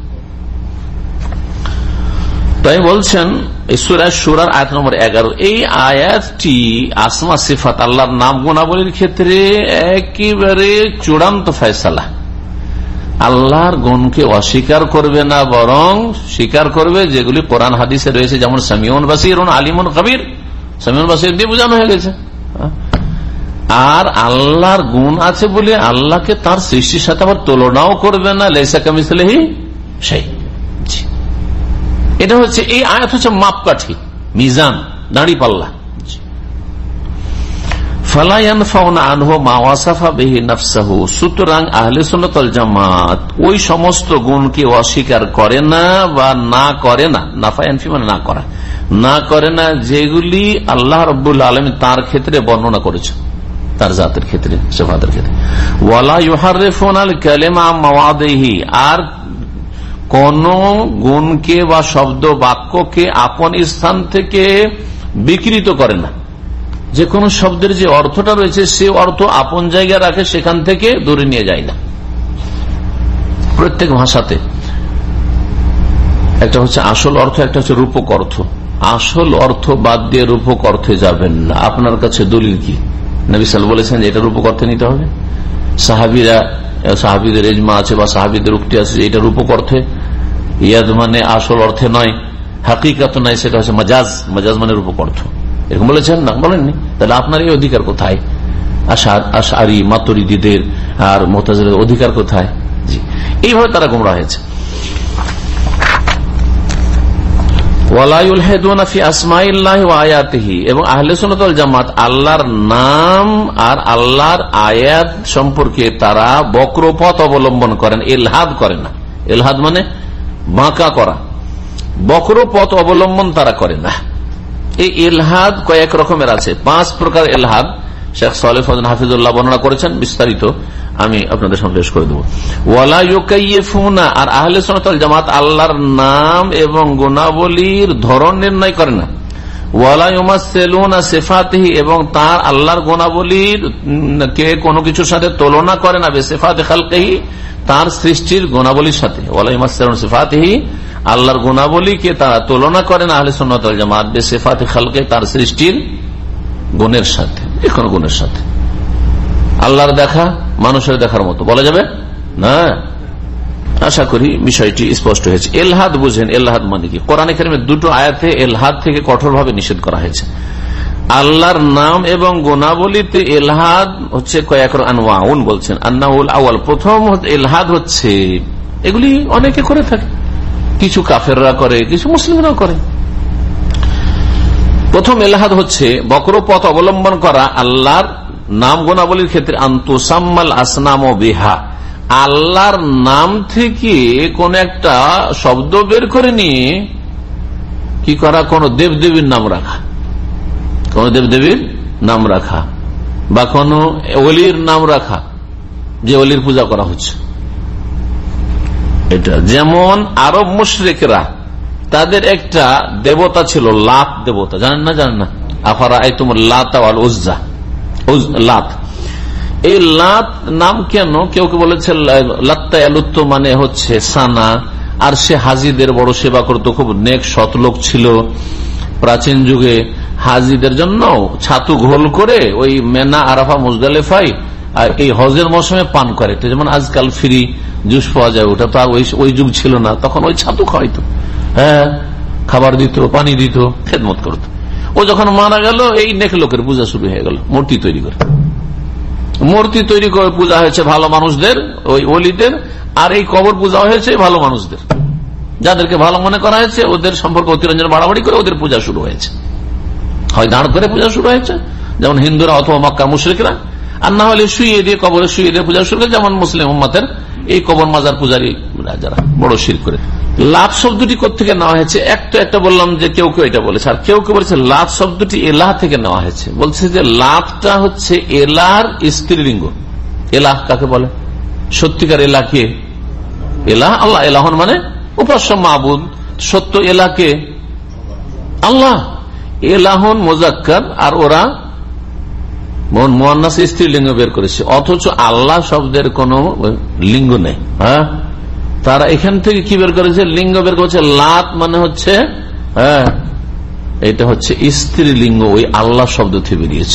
তাই বলছেন সূরা সূরার আয়াত নম্বর এগারো, এই আয়াতটি আসমা সিফাত আল্লাহর নাম গুণাবলীর ক্ষেত্রে একেবারে চূড়ান্ত ফয়সালা। আল্লাহর গুণকে অস্বীকার করবে না, বরং স্বীকার করবে যেগুলি কোরআন হাদিসে রয়েছে, যেমন সামিউন বাসির, আলিমুন খাবির। সামিউন বাসির দিয়ে বোঝানো হয়ে গেছে। আর আল্লাহর গুণ আছে বলে আল্লাহকে তার সৃষ্টির সাথে আবার তুলনাও করবে না। লাইসা কামিসলিহি শাই। এটা হচ্ছে, এই আয়াত হচ্ছে মাপকাঠি, মিজান, দাঁড়ি পাল্লা। সুতরাং আহলে সুন্নাত ওয়াল জামাত ওই সমস্ত গুণকে অস্বীকার করে না বা না করে না, নাফায়ানফি মানে না করা, না করে না যেগুলি আল্লাহ রাব্বুল আলামিন তার ক্ষেত্রে বর্ণনা করেছেন, তার জাতের ক্ষেত্রে, সিফাতের ক্ষেত্রে। ওয়ালা ইউহাররিফুনাল কালিমা মাওয়াদিহি, আর কোন গুণকে বা শব্দ বাক্যকে আপন স্থান থেকে বিকৃত করে না। যে কোনো শব্দের যে অর্থটা রয়েছে সে অর্থ আপন জায়গায় রাখে, সেখান থেকে দূরে নিয়ে যায় না। প্রত্যেক ভাষাতে একটা হচ্ছে আসল অর্থ, একটা হচ্ছে রূপক অর্থ। আসল অর্থ বাদ দিয়ে রূপক অর্থে যাবেন না। আপনার কাছে দলিল কি? নবী সাল্লাল্লাহু আলাইহি ওয়াসাল্লাম যে এটা রূপক অর্থে নিতে হবে, সাহাবীরা সাহাবীদের ইজমা আছে বা সাহাবীদের উক্তি আছে এটা রূপক অর্থে, ইয়াদ মানে আসল অর্থে নয়, হাকিকাত নয়, সেটা হচ্ছে মাজাজ, মাজাজ মানে রূপক অর্থ, এরকম বলেছেন না? বলেননি। তাহলে আপনার এই অধিকার কোথায়? আশআরী মাতুরিদীদের আর মুতাজিলাদের অধিকার কোথায়? জি, এইভাবে তারা গোমরাহ হয়েছে। এবং আহলে সুন্নাত ওয়াল জামাত আল্লাহর নাম আর আল্লাহর আয়াত সম্পর্কে তারা বক্রপথ অবলম্বন করেন, ইলহাদ করেন না। ইলহাদ মানে বাঁকা করা, বক্রপথ অবলম্বন তারা করে না। এই ইলহাদ কয়েক রকমের আছে, পাঁচ প্রকার ইলহাদ শেখ সালেহ ফজল হাফিজুল্লাহ বর্ণনা করেছেন, বিস্তারিত আমি আপনাদের সামনে পেশ করে দেব। ওয়ালা ইউকাইয়িফুনা, আর আহলে সুন্নাত ওয়াল জামাত আল্লাহর নাম এবং গুণাবলীর ধরন নির্ণয় করে না। ওয়ালা ইউমাসসিলুনা সিফাতিহি, এবং তার আল্লাহর গুণাবলীর কে কোনো কিছুর সাথে তুলনা করে না, বিসিফাতি খালকিহি, তার সৃষ্টির গুণাবলীর সাথে। ওয়ালা ইউমাসসিলুনা সিফাতিহি, আল্লাহর গুণাবলীকে তারা তুলনা করে না আহলে সুন্নাত ওয়াল জামাত বিসিফাতি খালকিহি, তার সৃষ্টির গুণের সাথে, যে কোনো গুণের সাথে। আল্লাহর দেখা মানুষের দেখার মতো বলা যাবে না। আশা করি বিষয়টি স্পষ্ট হয়েছে। এলহাদ বুঝেন, এলহাদ মানে কি? কোরআনে কারিমে দুটো আয়াতে এলহাদ থেকে কঠোরভাবে নিষেধ করা হয়েছে। আল্লাহর নাম এবং গুণাবলীতে এলহাদ হচ্ছে কয়েক আনওয়াউন বলছেন। আন্নাউল আউয়াল, প্রথম এলহাদ হচ্ছে, এগুলি অনেকে করে থাকে, কিছু কাফেররা করে, কিছু মুসলিমরাও করে। প্রথম এলহাদ হচ্ছে বক্রপথ অবলম্বন করা আল্লাহর নাম গুণাবলীর ক্ষেত্রে। আনতুসাম্মাল আসনাম বিহা, আল্লাহর নাম থেকে কোন একটা শব্দ বের করে নিয়ে কি করা, কোন দেবদেবীর নাম রাখা, কোন দেবদেবীর নাম রাখা বা কোন ওলির নাম রাখা, যে ওলির পূজা করা হচ্ছে। এটা যেমন আরব মুশরিকরা, তাদের একটা দেবতা ছিল লাত দেবতা, জানেন না? জানেন না? আফারা আইতুমুল লাত ওয়াল উজ্জা, লাত। এই লাত নাম কেন? কেউ কেউ বলেছে লাত্তা এলুত্ত মানে হচ্ছে সানা, আর সে হাজিদের বড় সেবা করতো, খুব নেক সৎ লোক ছিল। প্রাচীন যুগে হাজিদের জন্য ছাতু ঘোল করে ওই মেনা আরাফা মুজদালিফায় এই হজের মৌসুমে পান করে, যেমন আজকাল ফ্রি জুস পাওয়া যায়, ওটা তো ওই যুগ ছিল না, তখন ওই ছাতু খাওয়াইতো, হ্যাঁ, খাবার দিত, পানি দিত, খেদমত করত। ও যখন মারা গেল, এই নেক লোকের পূজা শুরু হয়ে গেল, মূর্তি তৈরি করে, মূর্তি তৈরি করে পূজা হয়েছে ভালো মানুষদের, ওই ওলিদের, আর এই কবর পূজা হয়েছে ভালো মানুষদের, যাদেরকে ভালো মনে করা হয়েছে ওদের সম্পর্কে অতিরঞ্জন বাড়াবাড়ি করে ওদের পূজা শুরু হয়েছে। হয় দাঁড় করে পূজা শুরু হয়েছে যেমন হিন্দুরা অথবা মক্কা মুশরিকরা, আর না হলে শুয়ে দিয়ে কবরে শুয়ে দিয়ে পূজা শুরু করে, যেমন মুসলিম উম্মতের এই কবর মাজার পূজারী যারা বড় শিরক করে। লাভ শব্দটি কোথেকে নেওয়া হয়েছে? একটা একটা বললাম যে কেউ কেউ এটা বলেছে, আর কেউ কেউ বলেছে লাভ শব্দটি এলাহ থেকে নেওয়া হয়েছে। বলছে যে লাভটা হচ্ছে এলার স্ত্রীলিঙ্গ। এলাহ কাকে বলে? সত্যিকার এলাহ কে? এলাহ আল্লাহ। এলাহন মানে উপাস্য মাবুদ। সত্য এলাহ কে? আল্লাহ। এলাহন মুজাক্কার, আর ওরা মুয়ান্নাস স্ত্রীলিঙ্গ বের করেছে, অথচ আল্লাহ শব্দের কোন লিঙ্গ নেই। হ্যাঁ, তারা এখান থেকে কি বের করেছে? লিঙ্গ বের করেছে। লাত মানে হচ্ছে, হ্যাঁ, এটা হচ্ছে স্ত্রীলিঙ্গ, ওই আল্লাহ শব্দ থেকে বেরিয়েছে।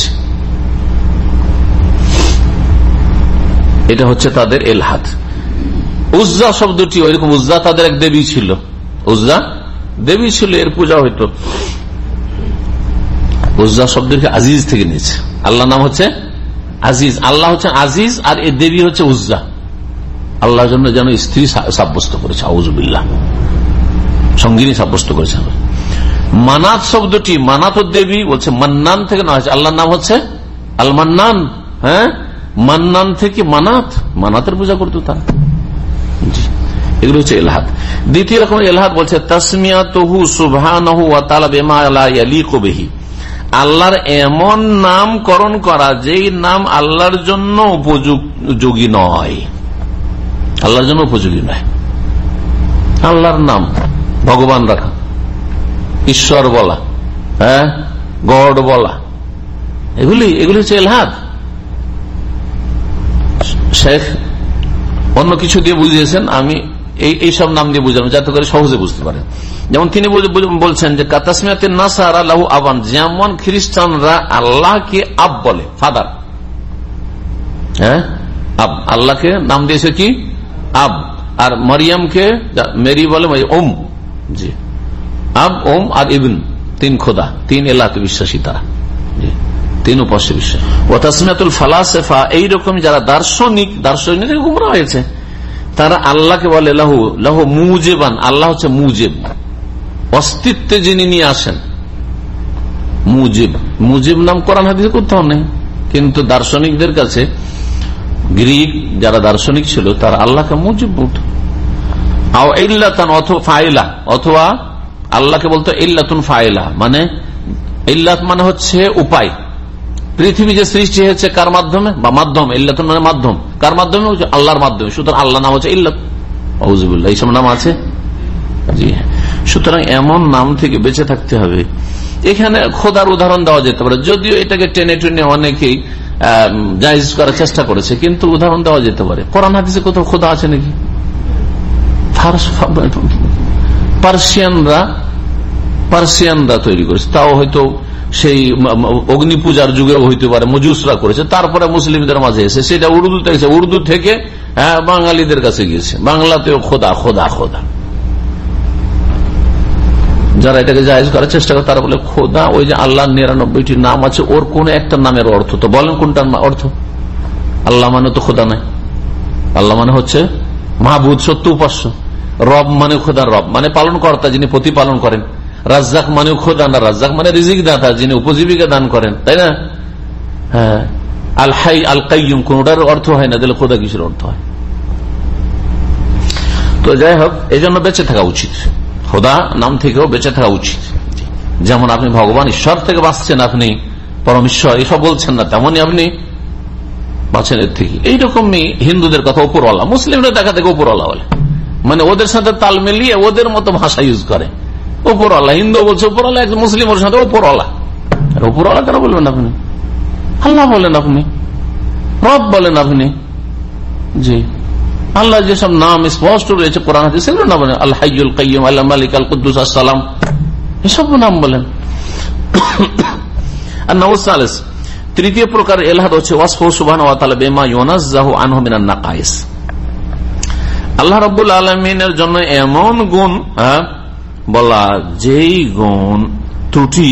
এটা হচ্ছে তাদের এলহাদ। উজ্জা শব্দটি ওইরকম, উজ্জা তাদের এক দেবী ছিল, উজ্জা দেবী ছিল, এর পূজা হইতো। উজ্জা শব্দকে আজিজ থেকে নিয়েছে। আল্লাহ নাম হচ্ছে আজিজ, আল্লাহ হচ্ছে আজিজ, আর এ দেবী হচ্ছে উজ্জা। আল্লাহর জন্য যেন স্ত্রী সাব্যস্ত করেছে, আউযুবিল্লাহ, সঙ্গিনী সাব্যস্ত করেছে। মানাত শব্দটি, মানাত দেবী বলছে মান্নান থেকে নেওয়া হয়েছে। আল্লাহর নাম হচ্ছে আল মান্নান। হ্যাঁ, মান্নান থেকে মানাত, মানাতের পূজা করতো তারা। এগুলো হচ্ছে এলহাদ। দ্বিতীয় রকম এলহাদ বলছে তাসমিয়াতুহু সুবহানাহু ওয়া তাআলা বিমা লা ইয়ালিকু বিহি, আল্লাহর এমন নামকরণ করা যেই নাম আল্লাহর জন্য উপযোগী নয়, আল্লাহর জন্য উপযোগী নয়। আল্লাহর নাম ভগবান রাখা, ঈশ্বর বলা, হ্যাঁ, গড বলা, এগুলি এগুলি হচ্ছে ইলহাদ। শেখ অন্য কিছু দিয়ে বুঝিয়েছেন, আমি এই এইসব নাম দিয়ে বুঝানো যাতে করে সহজে বুঝতে পারেন। যেমন তিনি বলছেন যে কাতাসমিয়াতে নাসারা লাহু আবান, যেমন খ্রিস্টানরা আল্লাহকে আব বলে, ফাদার, হ্যাঁ, আব, আল্লাহকে নাম দিয়েছে কি আব, আর মরিয়মকে মেরি বলে ওম, জি, আব, ওম আর ইবন, তিন খোদা, তিন এলাহাতে বিশ্বাসী তারা, জি, তিন উপাস্য বিশ্বাস। ও তাসমিয়াতুল ফালাসিফা, এইরকম যারা দার্শনিক, দার্শনিক গুমরা হয়েছে, তারা আল্লাহকে বলে লাহু লাহু মুজেবান, আল্লাহ হচ্ছে মুজেব, অস্তিত্বে যিনি নিয়ে আসেন, মুজিব। মুজিব নাম কোরআন হাদিসে কোথাও নেই, কিন্তু দার্শনিকদের কাছে, গ্রিক যারা দার্শনিক ছিল, তারা আল্লাহকে মুজিব বলত। আও ইল্লাতান, অথবা ফাইলা, অথবা আল্লাহকে বলতো ইল্লাতুন ফাইলা, মানে ইল্লাত মানে হচ্ছে উপায়। পৃথিবী যে সৃষ্টি হয়েছে কার মাধ্যমে, বা মাধ্যম, ইল্লাতুন মানে মাধ্যম, কার মাধ্যমে, আল্লাহর মাধ্যমে, সুতরাং আল্লাহ নাম হচ্ছে ইল্লাত। আউযুবিল্লাহ, এইসব নাম আছে, জি। সুতরাং এমন নাম থেকে বেঁচে থাকতে হবে। এখানে খোদার উদাহরণ দেওয়া যেতে পারে, যদিও এটাকে টেনে টেনে অনেকেই জায়েজ করার চেষ্টা করেছে, কিন্তু উদাহরণ দেওয়া যেতে পারে। কোরআন হাদিসে কোথাও খোদা আছে নাকি? পার্সিয়ানরা পার্সিয়ানরা তৈরি করেছে, তাও হয়তো সেই অগ্নি পূজার যুগেও হইতে পারে, মজুসরা করেছে, তারপরে মুসলিমদের মাঝে এসে সেটা উর্দু থেকে, উর্দু থেকে হ্যাঁ বাঙালিদের কাছে গিয়েছে, বাংলাতেও খোদা খোদা খোদা। যারা এটাকে জায়েজ করার চেষ্টা করে তারা বলে খোদা ওই যে আল্লাহর নিরানব্বইটি নাম আছে, ওর কোন একটা নামের অর্থ তো বলেন, কোনটার অর্থ? আল্লাহ মানে তো খোদা নাই, আল্লাহ মানে হচ্ছে মাহবুদ, সত্য উপাস্য। রব মানে খোদার রব মানে পালন কর্তা, যিনি প্রতিপালন করেন। রাজ্জাক মানে খোদা না, রাজ্জাক মানে রিজিক দাতা, যিনি উপজীবিকা দান করেন, তাই না? হ্যাঁ, আল হাই আল কাইয়ুম, কোনটার অর্থ হয় না, তাহলে খোদা কিসের অর্থ হয়? তো যাই হোক, এই জন্য বেঁচে থাকা উচিত, খোদা নাম থেকেও বেঁচে থাকা উচিত। যেমন আপনি ভগবান ঈশ্বর থেকে বাঁচছেন, আপনি পরম ঈশ্বর এসব বলছেন না, তেমনই আপনি বাঁচেন এর থেকে। এইরকমই হিন্দুদের কথা উপরওয়ালা, মুসলিমরা দেখা থেকে উপরওয়ালা বলে, মানে ওদের সাথে তাল মিলিয়ে ওদের মতো ভাষা ইউজ করে। উপরওয়ালা, হিন্দু বলছে উপরওয়ালা, মুসলিম ওর সাথে উপরওয়ালা। উপরওয়ালা কেন বলবেন আপনি? আল্লাহ বলেন আপনি, রব বলেন আপনি, জি। আল্লাহ যেসব নাম স্পষ্ট রয়েছে কোরআন হাদিসে সেগুলো না বলেন, আল হাইয়ুল কাইয়ুম, আল মালিক, আল কুদ্দুস, আসসালাম, এসব নাম বলেন। আর নওসালিস, তৃতীয় প্রকার ইলহাদ হচ্ছে ওয়াসফু সুবহানাহু ওয়া তাআলা বিমা ইউনাজ্জাহু আনহু মিনান নাকাইস, আল্লাহ রাব্বুল আলামিনের জন্য এমন গুণ বলা যেই গুণ ত্রুটি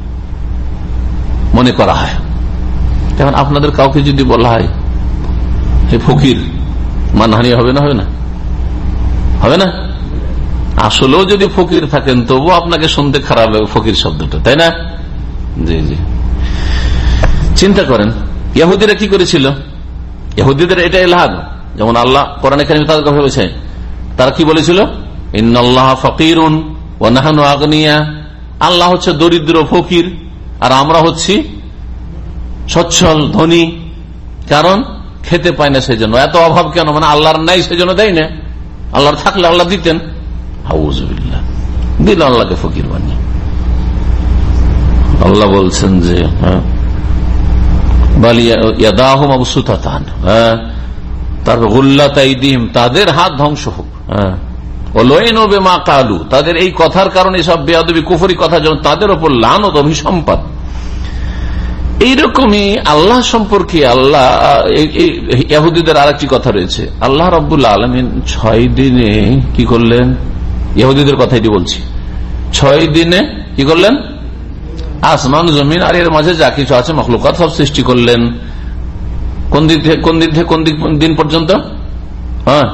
মনে করা হয়। যেমন আপনাদের কাউকে যদি বলা হয় হে ফকির, মানহানি হবে না? হবে না? হবে না? আসলেও যদি ফকির থাকেন তবু আপনাকে শুনতে খারাপ লাগে ফকির শব্দটা, তাই না? জি জি, চিন্তা করেন ইহুদিরা কি করেছিল। ইহুদিদের এটা ইলহাদ। যেমন আল্লাহ কোরআনে কারীমে তাদের কথা বলেছে, তারা কি বলেছিল? ইন্নাল্লাহা ফাকিরুন ওয়া নাহনু আগনিয়া, আল্লাহ হচ্ছে দরিদ্র ফকির আর আমরা হচ্ছি সচ্ছল ধনী, কারণ খেতে পায় না সেজন্য। এত অভাব কেন? মানে আল্লাহর নাই সেজন্য দেয় না, আল্লাহর থাকলে আল্লাহ দিতেন। আউযুবিল্লাহ, দিল আল্লাহকে ফকির বানিয়ে। আল্লাহ বলছেন যে তাদের হাত ধ্বংস হোক, তাদের এই কথার কারণে সব বেয়াদবি কুফরি কথা যেন তাদের ওপর লানত অভিসম্পাত। এইরকমই আল্লাহ সম্পর্কে আল্লাহ ইহুদিদের আরেকটি কথা রয়েছে। আল্লাহ রাব্বুল আলামিন ছয় দিনে কি করলেন? ইহুদিদের কথাই বলছি, ছয় দিনে কি করলেন? আসমান জমিন আর এর মাঝে যা কিছু আছে মখলুকাত সব সৃষ্টি করলেন। কোন দিন থেকে কোন দিন থেকে কোন দিন পর্যন্ত? হ্যাঁ,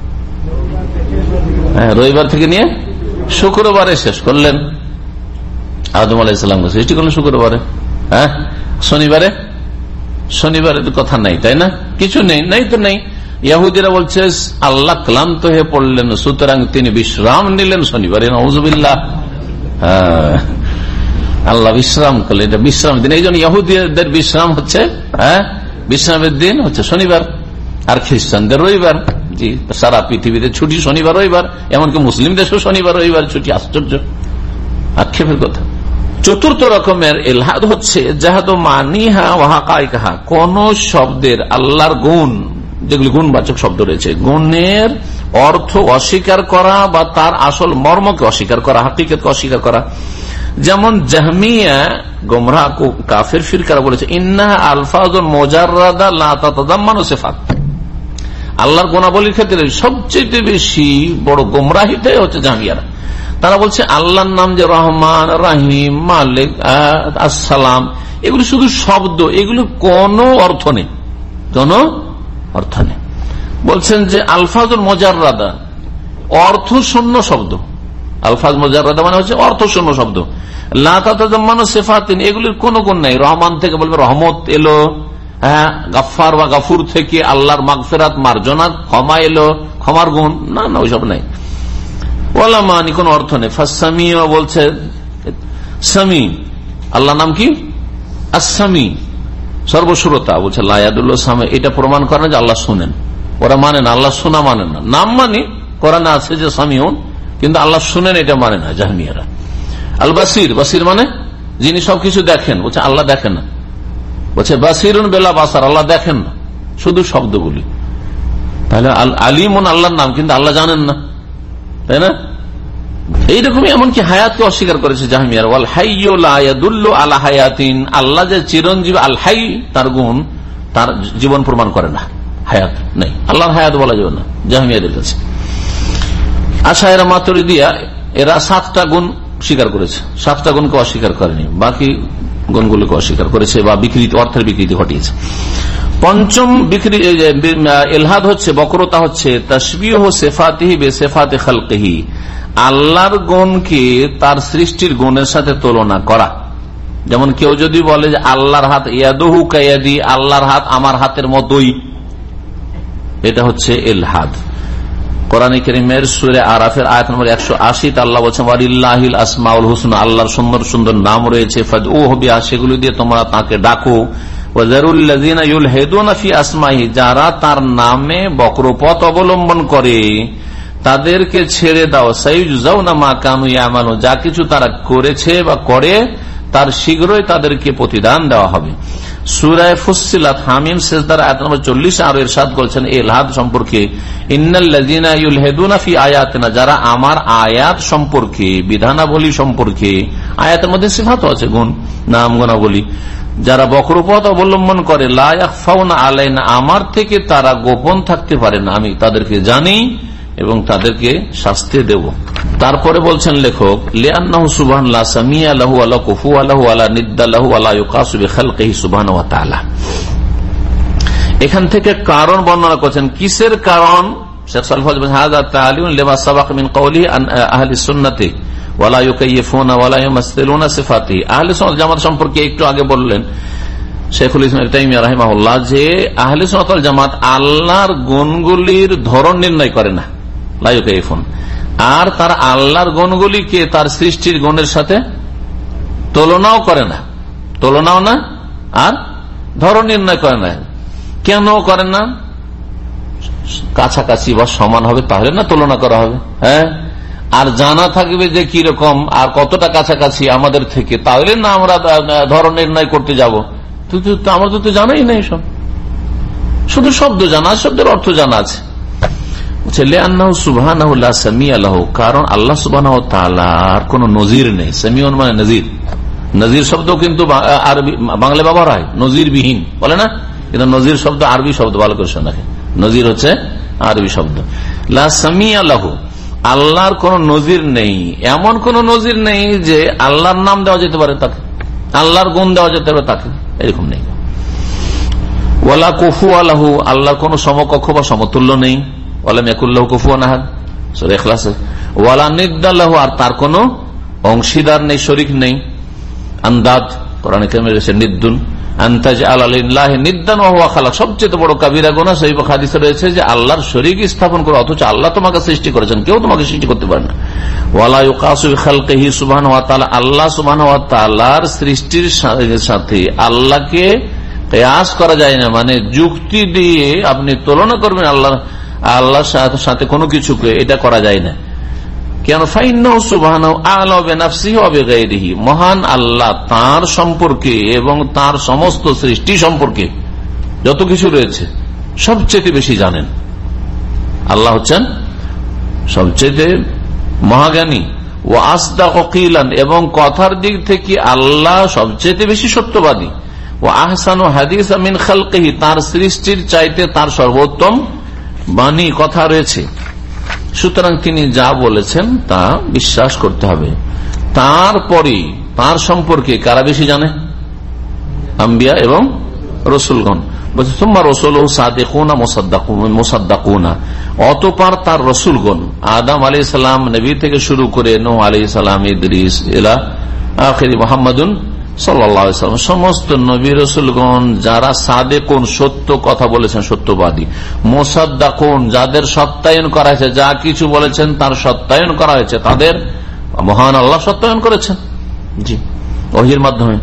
রবিবার থেকে নিয়ে শুক্রবারে শেষ করলেন। আদম আলাইহিস সালামকে সৃষ্টি করলেন শুক্রবারে। হ্যাঁ, শনিবারে শনিবারে তো কথা নাই, তাই না? কিছু নেই, নাই তো নেই। ইহুদিরা বলছে আল্লাহ ক্লান্ত হয়ে পড়লেন, সুতরাং তিনি বিশ্রাম নিলেন শনিবারে। নাউযুবিল্লাহ। হ্যাঁ, আল্লাহ বিশ্রাম করলেন, এটা বিশ্রামের দিন। এই জন্য ইহুদিদের বিশ্রাম হচ্ছে হ্যাঁ বিশ্রামের দিন হচ্ছে শনিবার, আর খ্রিস্টানদের রবিবার। জি, সারা পৃথিবীতে ছুটি শনিবার রবিবার, এমনকি মুসলিম দেশেও শনিবার রবিবার ছুটি। আশ্চর্য, আক্ষেপের কথা। চতুর্থ রকমের ইলহাদ হচ্ছে জাহাদু মানিহা ওয়াহাকাইকাহা, কোন শব্দের আল্লাহর গুণ, যেগুলি গুণবাচক শব্দ রয়েছে, গুণের অর্থ অস্বীকার করা বা তার আসল মর্মকে অস্বীকার করা, হাকিকতকে অস্বীকার করা। যেমন জাহমিয়া গোমরাহ কাফের ফিরকারা বলেছে ইন্নাহা আলফাজুন মুজাররাদা লা তাতাদাম্মানু সিফাত। আল্লাহর গুণাবলীর ক্ষেত্রে সবচেয়ে বেশি বড় গোমরাহিটাই হচ্ছে জাহমিয়ারা। তারা বলছে আল্লাহর নাম যে রহমান, রাহিম, মালিক, আসসালাম, এগুলো শুধু শব্দ, এগুলো কোনো অর্থ নেই, কোনো অর্থ নেই। বলছেন যে আলফাজুল মুজাররাদা, অর্থ শূন্য শব্দ। আলফাজ মুজাররাদা মানে হচ্ছে অর্থ শূন্য শব্দ। লা তাতাদাম্মানু সিফাতিন, এগুলির কোনো গুণ নাই। রহমান থেকে বলবে রহমত এলো, হ্যাঁ, গাফফার বা গাফুর থেকে আল্লাহর মাগফিরাত, মার্জনা, ক্ষমা এলো, ক্ষমার গুণ, না না ওইসব নাই। ওয়ালা মানি, কোন অর্থ নেই। ফাসামিও বলছে সামি, আল্লাহ নাম কি আসামি, সর্বশ্রোতা। বলছে লায়াদুল্লাহ সামে, এটা প্রমাণ করে না যে আল্লাহ শুনেন। ওরা মানে না, আল্লাহ শোনা মানে না। নাম মানে কোরআনে আছে যে সামিউন, কিন্তু আল্লাহ শুনেন এটা মানে না জাহমিয়ারা। আল বাসির, বাসির মানে যিনি সবকিছু দেখেন। বলছে আল্লাহ দেখেন না। বলছে বাসিরুন বেলা বাসার, আল্লাহ দেখেন না, শুধু শব্দগুলি। তাহলে আলিমুন আল্লাহর নাম, কিন্তু আল্লাহ জানেন না, তাই না? এইরকমই এমনকি হায়াতকে অস্বীকার করেছে জাহমিয়ার। ওয়াল হাইয়্যু লা ইয়াদুল্লু আলা হায়াতিন, আল্লাহ যে চিরঞ্জীব, আল হাই তার গুণ, তার জীবন প্রমাণ করে না, হায়াত নেই, আল্লাহর হায়াত বলা যাবে না জাহমিয়াদের কাছে। আশায়েরা মাতুরিদিয়া এরা সাতটা গুণ স্বীকার করেছে, সাতটা গুণকে অস্বীকার করেনি, বাকি গুণগুলোকে অস্বীকার করেছে বা বিকৃতি, অর্থের বিকৃতি ঘটিয়েছে। পঞ্চম ইলহাদ হচ্ছে, বক্রতা হচ্ছে তাশবিহ সিফাতিহি বিসিফাতি খালকিহি, আল্লাহর গুণকে তার সৃষ্টির গুণের সাথে তুলনা করা। যেমন কেউ যদি বলে যে আল্লাহর হাত ইয়াদুহু কায়াদি, আল্লাহর হাত আমার হাতের মতোই, এটা হচ্ছে ইলহাদ। কোরআন কারীমের সূরা আরাফের আয়াত নম্বর একশো আশি তে আল্লাহ বলেছেন ওয়ালিল্লাহিল আসমাউল হুসনা, আল্লাহর সুন্দর সুন্দর নাম রয়েছে, ফাদউহু বিহা, সেগুলো দিয়ে তোমরা তাকে ডাকো। ওয়াজারুল্লাযিনা ইউলহিদুনা ফি আসমাইহি, যারা তার নামে বক্রপথ অবলম্বন করে তাদেরকে ছেড়ে দাও। সাইয়ুজাউনা মা কানু ইয়ামালুন, যা কিছু তারা করেছে বা করে তার শীঘ্রই তাদেরকে প্রতিদান দেওয়া হবে। সূরা ফুসসিলাত হামিম সিজদার আয়াত নম্বর চল্লিশ আরো ইরশাদ করেছেন ইলহাদ সম্পর্কে, ইন্নাল্লাযিনা ইউলহিদুনা ফি আয়াতিনা, যারা আমার আয়াত সম্পর্কে, বিধানাবলী সম্পর্কে, আয়াতের মধ্যে সিফাতও আছে, গুণ, নাম, গুণাবলী, যারা বক্রপথ অবলম্বন করে, লা ইয়াখফাউনা আলাইনা, আমার থেকে তারা গোপন থাকতে পারে না, আমি তাদেরকে জানি এবং তাদেরকে শাস্তি দেব। তারপরে বলছেন লেখক, লিআন্নাহু সুবহানাহু লা সামিয়া লাহু ওয়া লা কুফুয়া লাহু ওয়া লা নিদ্দা লাহু ওয়া লা ইউকাসু বিখালকিহি সুবহানাহু ওয়া তাআলা। এখান থেকে কারণ বর্ণনা করেছেন, কিসের কারণ? শেখ সালেহ বলেন হাযা তা'লিউন লিমা সাবাক মিন কওলি আন আহলি সুন্নাতি ওয়া লা ইউকাইফুনা ওয়া লা ইউমাসসিলুনা সিফাতি। আহলে সুন্নাত জামাত সম্পর্কে একটু আগে বললেন শেখুল ইসলাম ইবনে তাইমিয়া রাহিমাহুল্লাহ যে আহলে সুন্নাত ওয়াল জামাত আল্লাহর গুণগুলির ধরন নির্ণয় করে না, লা ইউকাইফুন, আর তার আল্লাহর গুণগুলিকে তার সৃষ্টির গুণের সাথে তুলনাও করে না, তুলনাও না আর ধরন নির্ণয় করে না। কেন করেন না? কাছাকাছি বা সমান হবে তাহলে না তুলনা করা হবে, হ্যাঁ, আর জানা থাকবে যে কি রকম আর কতটা কাছাকাছি আমাদের থেকে, তাহলে না আমরা ধরন নির্ণয় করতে যাব। আমাদের তো জানাই নেই, সব শুধু শব্দ জানা, শব্দের অর্থ জানা আছে। কারণ আল্লাহ সুবহানাহু ওয়া তাআলার কোন নজির নেই। সামিউন মানে নজির, নজির শব্দ কিন্তু আরবি বাংলা ব্যবহার হয়, নজির বিহীন বলে না, কিন্তু নজির শব্দ আরবি শব্দ, ভালো করে শোনা, নজির হচ্ছে আরবি শব্দ। লা সামিয়া লাহু, আল্লাহর কোন নজির নেই, এমন কোন নজির নেই যে আল্লাহর নাম দেওয়া যেতে পারে তাকে, আল্লাহর গুণ দেওয়া যেতে পারে তাকে, এরকম নেই। ওয়ালা কুফুয়া লাহু, আল্লাহর কোন সমকক্ষ বা সমতুল্য নেই। ওয়ালাম ইয়াকুল্লাহু কুফুয়ান আহাদ, সূরা ইখলাস। ওয়ালা নিদ্দা লাহু, আর তার কোন অংশীদার নেই, শরীক নেই। আন্দাদ, কোরআনে কারিমে এসেছে নিদ্দুন, সবচেয়ে বড় কাবিরা গুনাহ সহিহ হাদিসে রয়েছে যে আল্লাহর শরীক স্থাপন করে, অথচ আল্লাহ তোমাকে সৃষ্টি করেছেন, কেউ তোমাকে সৃষ্টি করতে পারে না। ওয়ালা ইউকাসু বিখালকিহি সুবহানাহু ওয়া তাআলা, আল্লাহ সুবহানাহু ওয়া তাআলার সৃষ্টির সাথে আল্লাহকে কিয়াস করা যায় না, মানে যুক্তি দিয়ে আপনি তুলনা করবেন আল্লাহ আল্লাহর সাথে কোনো কিছুকে, এটা করা যায় না। কেন? ফাইন্নাহু সুবহানাহু আ'লা বিনাফসিহি ওয়া বিগাইরিহি, মহান আল্লাহ তার সম্পর্কে এবং তার সমস্ত সৃষ্টি সম্পর্কে যত কিছু রয়েছে সবচেয়ে বেশি জানেন। আল্লাহ হচ্ছেন সবচেয়ে মহাজ্ঞানী। ওয়া আসদাকু কিলান, এবং কথার দিক থেকে আল্লাহ সবচেয়ে বেশি সত্যবাদী। ওয়া আহসানু হাদিসা মিন খালকিহি, তার সৃষ্টির চাইতে তার সর্বোত্তম বাণী কথা রয়েছে। সুতরাং তিনি যা বলেছেন তা বিশ্বাস করতে হবে। তারপরে তার সম্পর্কে কারা বেশি জানে? আম্বিয়া এবং রসুলগণ। অতঃপর তার রসুলগণ, আদম আলাইহিস সালাম নবী থেকে শুরু করে নূহ আলাইহিস সালাম, ইদ্রিস ইলা আখিরি মুহাম্মাদুন সাল্লাল্লাহু আলাইহি ওয়াসাল্লাম, সমস্ত নবী রসুলগণ যারা সাদেকুন সত্য কথা বলেছেন, সত্যবাদী, মুসাদ্দাকুন যাদের সত্যায়ন করা হয়েছে, যা কিছু বলেছেন তার সত্যায়ন করা হয়েছে, তাদের মহান আল্লাহ সত্যায়ন করেছেন জি ওহীর মাধ্যমে,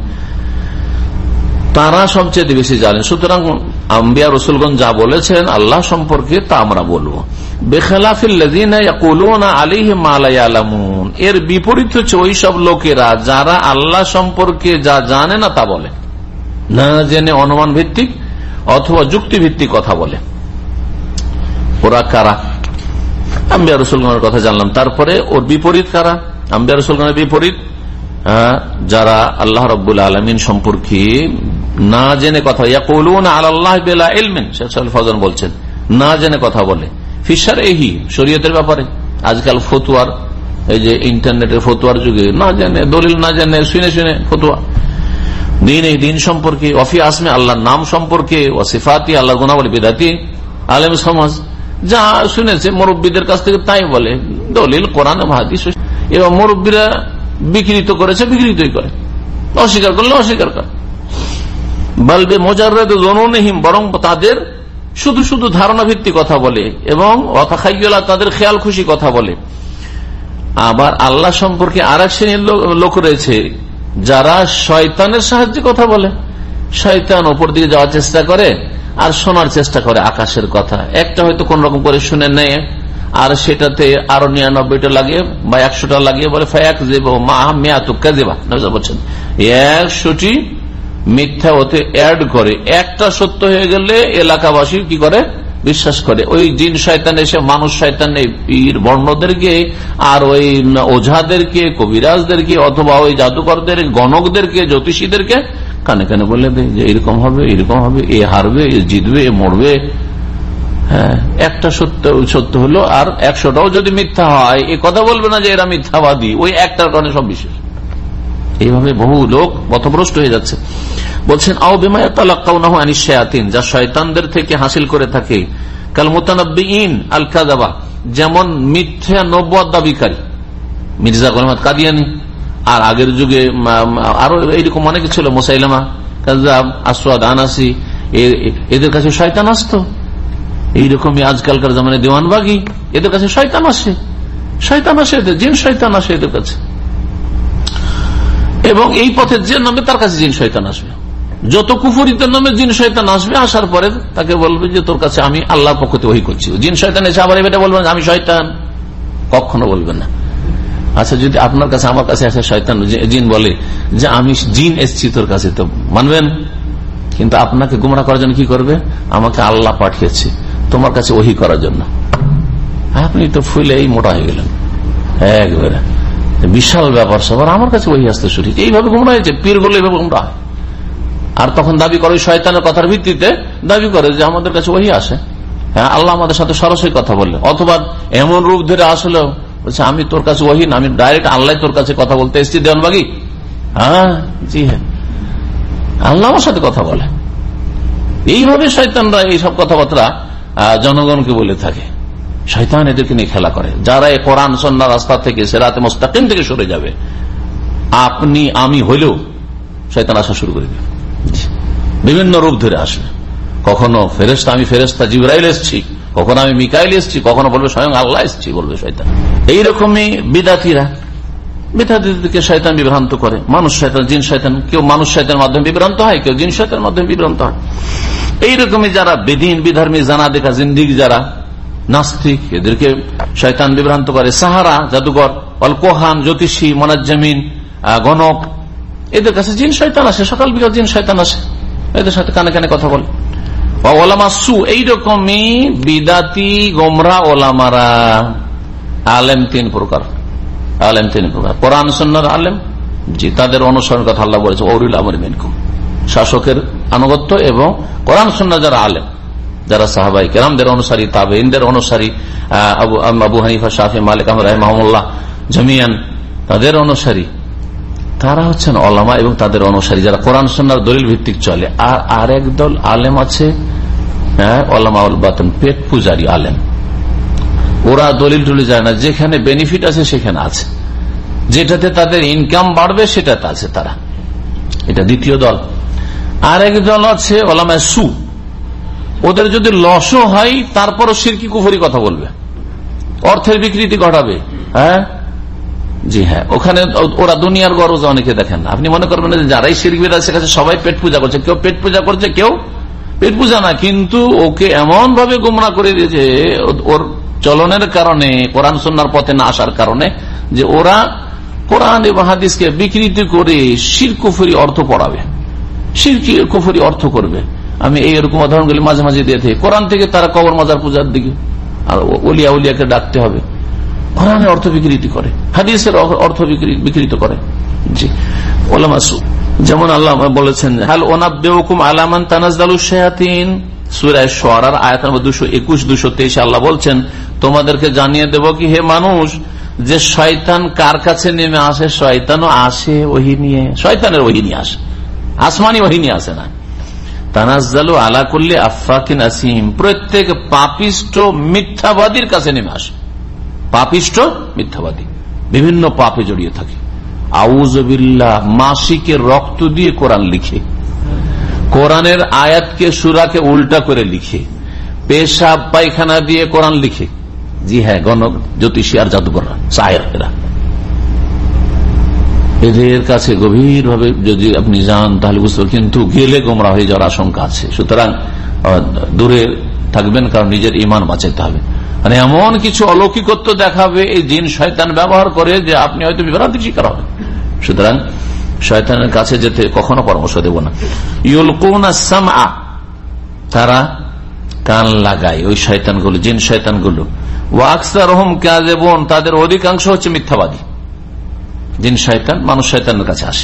তারা সবচেয়ে বেশি জানেন। সুতরাং আম্বিয়া রসুলগণ যা বলেছেন আল্লাহ সম্পর্কে তা আমরা বলবো। বেখিলাফিল্লাযীনা ইয়াকুলুনা আলাইহি মা লা ইয়ালামুন, এর বিপরীত হচ্ছে ওই সব লোকেরা যারা আল্লাহ সম্পর্কে যা জানে না তা বলে, না জেনে অনুমান ভিত্তিক অথবা যুক্তি ভিত্তিক কথা বলে। ওরা কারা? আম্বিয়া রসুলগণের কথা জানলাম, তারপরে ওর বিপরীত কারা? আম্বিয়া রসুলগণের বিপরীত যারা আল্লাহ রাব্বুল আলামিন সম্পর্কে না জেনে কথা, ইয়াকুলুনা আলাল্লাহি বিলা ইলমিন, শেখ সালেহ ফাওজান বলছেন না জেনে কথা বলে, ফিশারহি শরীয়তের ব্যাপারে। আজকাল ফতোয়ার এই যে ইন্টারনেটের ফতোয়ার যুগে না জেনে, দলিল না জেনে শুনে শুনে ফতোয়া, দিন এই দিন সম্পর্কে, ওয়াফি আসমে আল্লাহর নাম সম্পর্কে, ওয়া সিফাতি আল্লাহর গুণাবলী, বিদাতি আলেম সমাজ যা শুনেছে মুরব্বীদের কাছ থেকে তাই বলে, দলিল কোরআন এবং হাদিস, এবং মুরব্বীরা বিকৃত করেছে বিকৃতই করে, অস্বীকার করলে অস্বীকার করে। বলবে মুজাররাদ যুনুনহিম, বরং তাদের শুধু শুধু ধারণা ভিত্তিক কথা বলে এবং অতাখায়্যুলা তাদের খেয়াল খুশি কথা বলে। আবার আল্লাহ সম্পর্কে আর এক শ্রেণীর লোক রয়েছে যারা শয়তানের সাহায্যে কথা বলে, শয়তান ওপর দিকে যাওয়ার চেষ্টা করে আর শোনার চেষ্টা করে আকাশের কথা, একটা হয়তো কোন রকম করে শুনে নেয় আর সেটাতে আরো নিরানব্বইটা লাগিয়ে বা একশোটা লাগিয়ে বলে বলছেন একশোটি মিথ্যা ওতে অ্যাড করে, একটা সত্য হয়ে গেলে এলাকাবাসী কি করে বিশ্বাস করে। ওই জিন শয়তান এসে মানুষ শয়তান পীর বর্ণদেরকে আর ওই ওঝাদেরকে, কবিরাজদেরকে অথবা ওই জাদুকরদের, গণকদেরকে, জ্যোতিষীদেরকে কানে কানে বলে দেয় যে এরকম হবে, এরকম হবে, এ হারবে, এ জিতবে, এ মরবে। হ্যাঁ, একটা সত্য সত্য হলো আর একশোটাও যদি মিথ্যা হয় এ কথা বলবে না যে এরা মিথ্যাবাদী, ওই একটার কারণে সব বিশ্বাস। এইভাবে বহু লোক পথভ্রষ্ট হয়ে যাচ্ছে। বলছেন আও বিমা ইয়াতালাক্কাউনাহু আনিশ শায়াতিন, যা শয়তানদের থেকে হাসিল করে থাকে, কাল মুতানাব্বিঈন আল কাযাবা, যেমন মিথ্যা নবুয়ত দাবিকারী, মির্জা গোলাম আহমদ কাদিয়ানী, আর আগের যুগে আরো এইরকম অনেক ছিল, মুসাইলামা কাযযাব, আসওয়াদ আনাসি, এদের কাছে শয়তান আসতো। এইরকমই আজকালকার জামানে দেওয়ানবাগি, এদের কাছে শয়তান আসে, শয়তান আসে এদের, জিন শয়তান আসে এদের কাছে, এবং এই পথে যে নামে তার কাছে জিন শয়তান আসবে। যত কুফরিতের নামে জিন শয়তান আসবে, আসার পরে তাকে বলবে যে তোর কাছে আমি আল্লাহর পক্ষ থেকে ওহী করছি। জিন শয়তান এসে আবার এটা বলবেন আমি শয়তান, কখনো বলবেন না। আচ্ছা, যদি আপনার কাছে আমার কাছে আসে শয়তান জিন বলে যে আমি জিন এসছি তোর কাছে, তো মানবেন? কিন্তু আপনাকে গুমরাহ করার জন্য কি করবে? আমাকে আল্লাহ পাঠিয়েছে তোমার কাছে ওহী করার জন্য। আপনি তো ফুলে এই মোটা হয়ে গেলেন একবারে, বিশাল ব্যাপার সবার, আমার কাছে ওহী আসতে শুরু। এইভাবে গুমরাহ হয়েছে পীরগুলো, এইভাবে গুমরাহ। আর তখন দাবি করে শয়তানের কথার ভিত্তিতে দাবি করে যে আমাদের কাছে ওহী আসে, হ্যাঁ আল্লাহ আমাদের সাথে সরাসরি কথা বললে, অথবা এমন রূপ ধরে আসলে বলছে আমি তোর কাছে ওহী না, আমি ডাইরেক্ট আল্লাহ তোর কাছে কথা বলতে এসেছি দেওয়ানবাগি। হ্যাঁ জি হ্যাঁ, আল্লাহ আমার সাথে কথা বলে। এইভাবে শয়তানরা এইসব কথাবার্তা জনগণকে বলে থাকে। শয়তান এদেরকে নিয়ে খেলা করে। যারা এই কোরআন সুন্নাহ রাস্তা থেকে, সিরাতে মুস্তাকিম থেকে সরে যাবে, আপনি আমি হইলেও শয়তান আসা শুরু করে দেবে। বিভিন্ন রূপ ধরে আসবে। কখনো ফেরেশতা, আমি ফেরেশতা জিবরাইল এসছি, কখনো আমি মিকাইল এসছি, কখনো বলবে স্বয়ং আল্লাহ এসছি, বলবে শয়তান। এইরকমই বিদাতিরা, বিদাতিদেরকে শয়তান বিভ্রান্ত করে। মানুষ শয়তান, জিন শয়তান, কেউ মানুষ শয়তানের মাধ্যমে বিভ্রান্ত হয়, কেউ জিন শয়তানের মাধ্যমে বিভ্রান্ত হয়। এইরকমই যারা বেদিন, বিধর্মী, জানা দেখা জিন্দিগি, যারা নাস্তিক, এদেরকে শয়তান বিভ্রান্ত করে। সাহারা, জাদুঘর, অল কোহান, জ্যোতিষী, মোনাজ্জামিন, গণক, এদের কাছে জিন শয়তান আসে, সকাল বিকাল জিন শয়তান আসে, এদের সাথে কানে কানে কথা বলে। ওলামা সু, এইরকমই বিদাতি গোমরা ওলামারা। আলেম তিন প্রকার, আলেম তিন প্রকার। কোরআন সুন্নাহর আলেম, জি, তাদের অনুসরণ কথা আল্লাহ বলেছে, ওয়াউলিল আমরি মিনকুম, শাসকের আনুগত্য এবং কোরআন সুন্নাহ যারা আলেম, যারা সাহাবাই কেরামদের অনুসারী, তাবেঈনদের অনুসারী, আবু আবু হানিফা, শাফি, মালিক, আহমদ রাহিমাহুল্লাহ জামিয়ান, তাদের অনুসারী, তারা হচ্ছেন ওলামা এবং তাদের অনুসারী যারা কোরআন সুন্নাহর দলিল ভিত্তিক চলে। আর আরেক দল আলেম আছে, হ্যাঁ, ওলামাউল বাতিন, পেট পূজারী আলেম। ওরা দলিল টুলি যায় না, যেখানে বেনিফিট আছে সেখানে আছে, যেটাতে তাদের ইনকাম বাড়বে সেটাতে আছে তারা। এটা দ্বিতীয় দল। আরেক দল আছে ওলামায়ে সু, ওদের যদি লসও হয় তারপরও শিরকি কুফরি কথা বলবে, অর্থের বিকৃতি ঘটাবে। হ্যাঁ, জি হ্যাঁ, ওখানে ওরা দুনিয়ার গরজ অনেকে দেখেন না। আপনি মনে করবেন যে যারাই শিরক বিদআত শেখাচ্ছে সবাই পেট পূজা করছে, কেউ পেট পূজা করছে, কেউ পেট পূজা না, কিন্তু ওকে এমন ভাবে গুমরাহ করে দিয়েছে ওর চলনের কারণে, কোরআন সুন্নাহর পথে না আসার কারণে, যে ওরা কোরআন এবং হাদিসকে বিকৃতি করে শিরক কুফরি অর্থ পড়াবে, শিরকি কুফরি অর্থ করবে। আমি এই এরকম উদাহরণগুলি মাঝে মাঝে দিয়ে থাকি। কোরআন থেকে তারা কবর মাজার পূজার দিকে, আর ওলিয়া উলিয়াকে ডাকতে হবে, কোরআনের অর্থ বিকৃতি করে, হাদিসের অর্থ বিকৃত করে। জি, ওলামা সু, যেমন আল্লাহ বলেছেন, হাল উনাব্বিউকুম আলা মান তানাজ্জালুশ শায়াতিন, সূরা শুআরার আয়াত নম্বর দুইশো একুশ দুইশো তেইশ আল্লাহ বলছেন, তোমাদেরকে জানিয়ে দেব কি হে মানুষ, যে শয়তান কার কাছে নেমে আসে? শয়তানও আসে ওহী নিয়ে, শয়তানের ওহী নিয়ে আসে, আসমানি ওহী নিয়ে আসে না। তানাজ্জালু আলা কুল্লি আফাকিন আসিম, প্রত্যেক পাপিষ্ঠ মিথ্যাবাদীর কাছে নেমে আসে। পাপিষ্ঠ মিথ্যাবাদী বিভিন্ন পাপে জড়িয়ে থাকে। আউযুবিল্লাহ, মাসিকে রক্ত দিয়ে কোরআন লিখে, কোরআনের আয়াতকে সূরাকে উল্টা করে লিখে, পেশাব পায়খানা দিয়ে কোরআন লিখে। জি হ্যাঁ, গণক, জ্যোতিষী আর জাদুকররা, সাহের, এরা, এদের কাছে গভীর ভাবে যদি আপনি যান তাহলে বুঝতে পারবেন, কিন্তু গেলে গোমরা হয়ে যাওয়ার আশঙ্কা আছে। সুতরাং দূরে থাকবেন, কারণ নিজের ঈমান বাঁচাতে হবে। মানে এমন কিছু অলৌকিকত্ব দেখাবে এই জিন শয়তান ব্যবহার করে যে আপনি হয়তো বিভ্রান্তির শিকার হবেন। সুতরাং শয়তানের কাছে যেতে কখনো পরামর্শ দেব না। ইউলকুনা সামআ, তারা কান লাগায়, ওই শয়তানগুলো, জিন শয়তানগুলো। ওয়া আকসারুহুম কাযিবুন, তাদের অধিকাংশ হচ্ছে মিথ্যাবাদী। জিন শয়তান মানুষ শয়তানের কাছে আসে।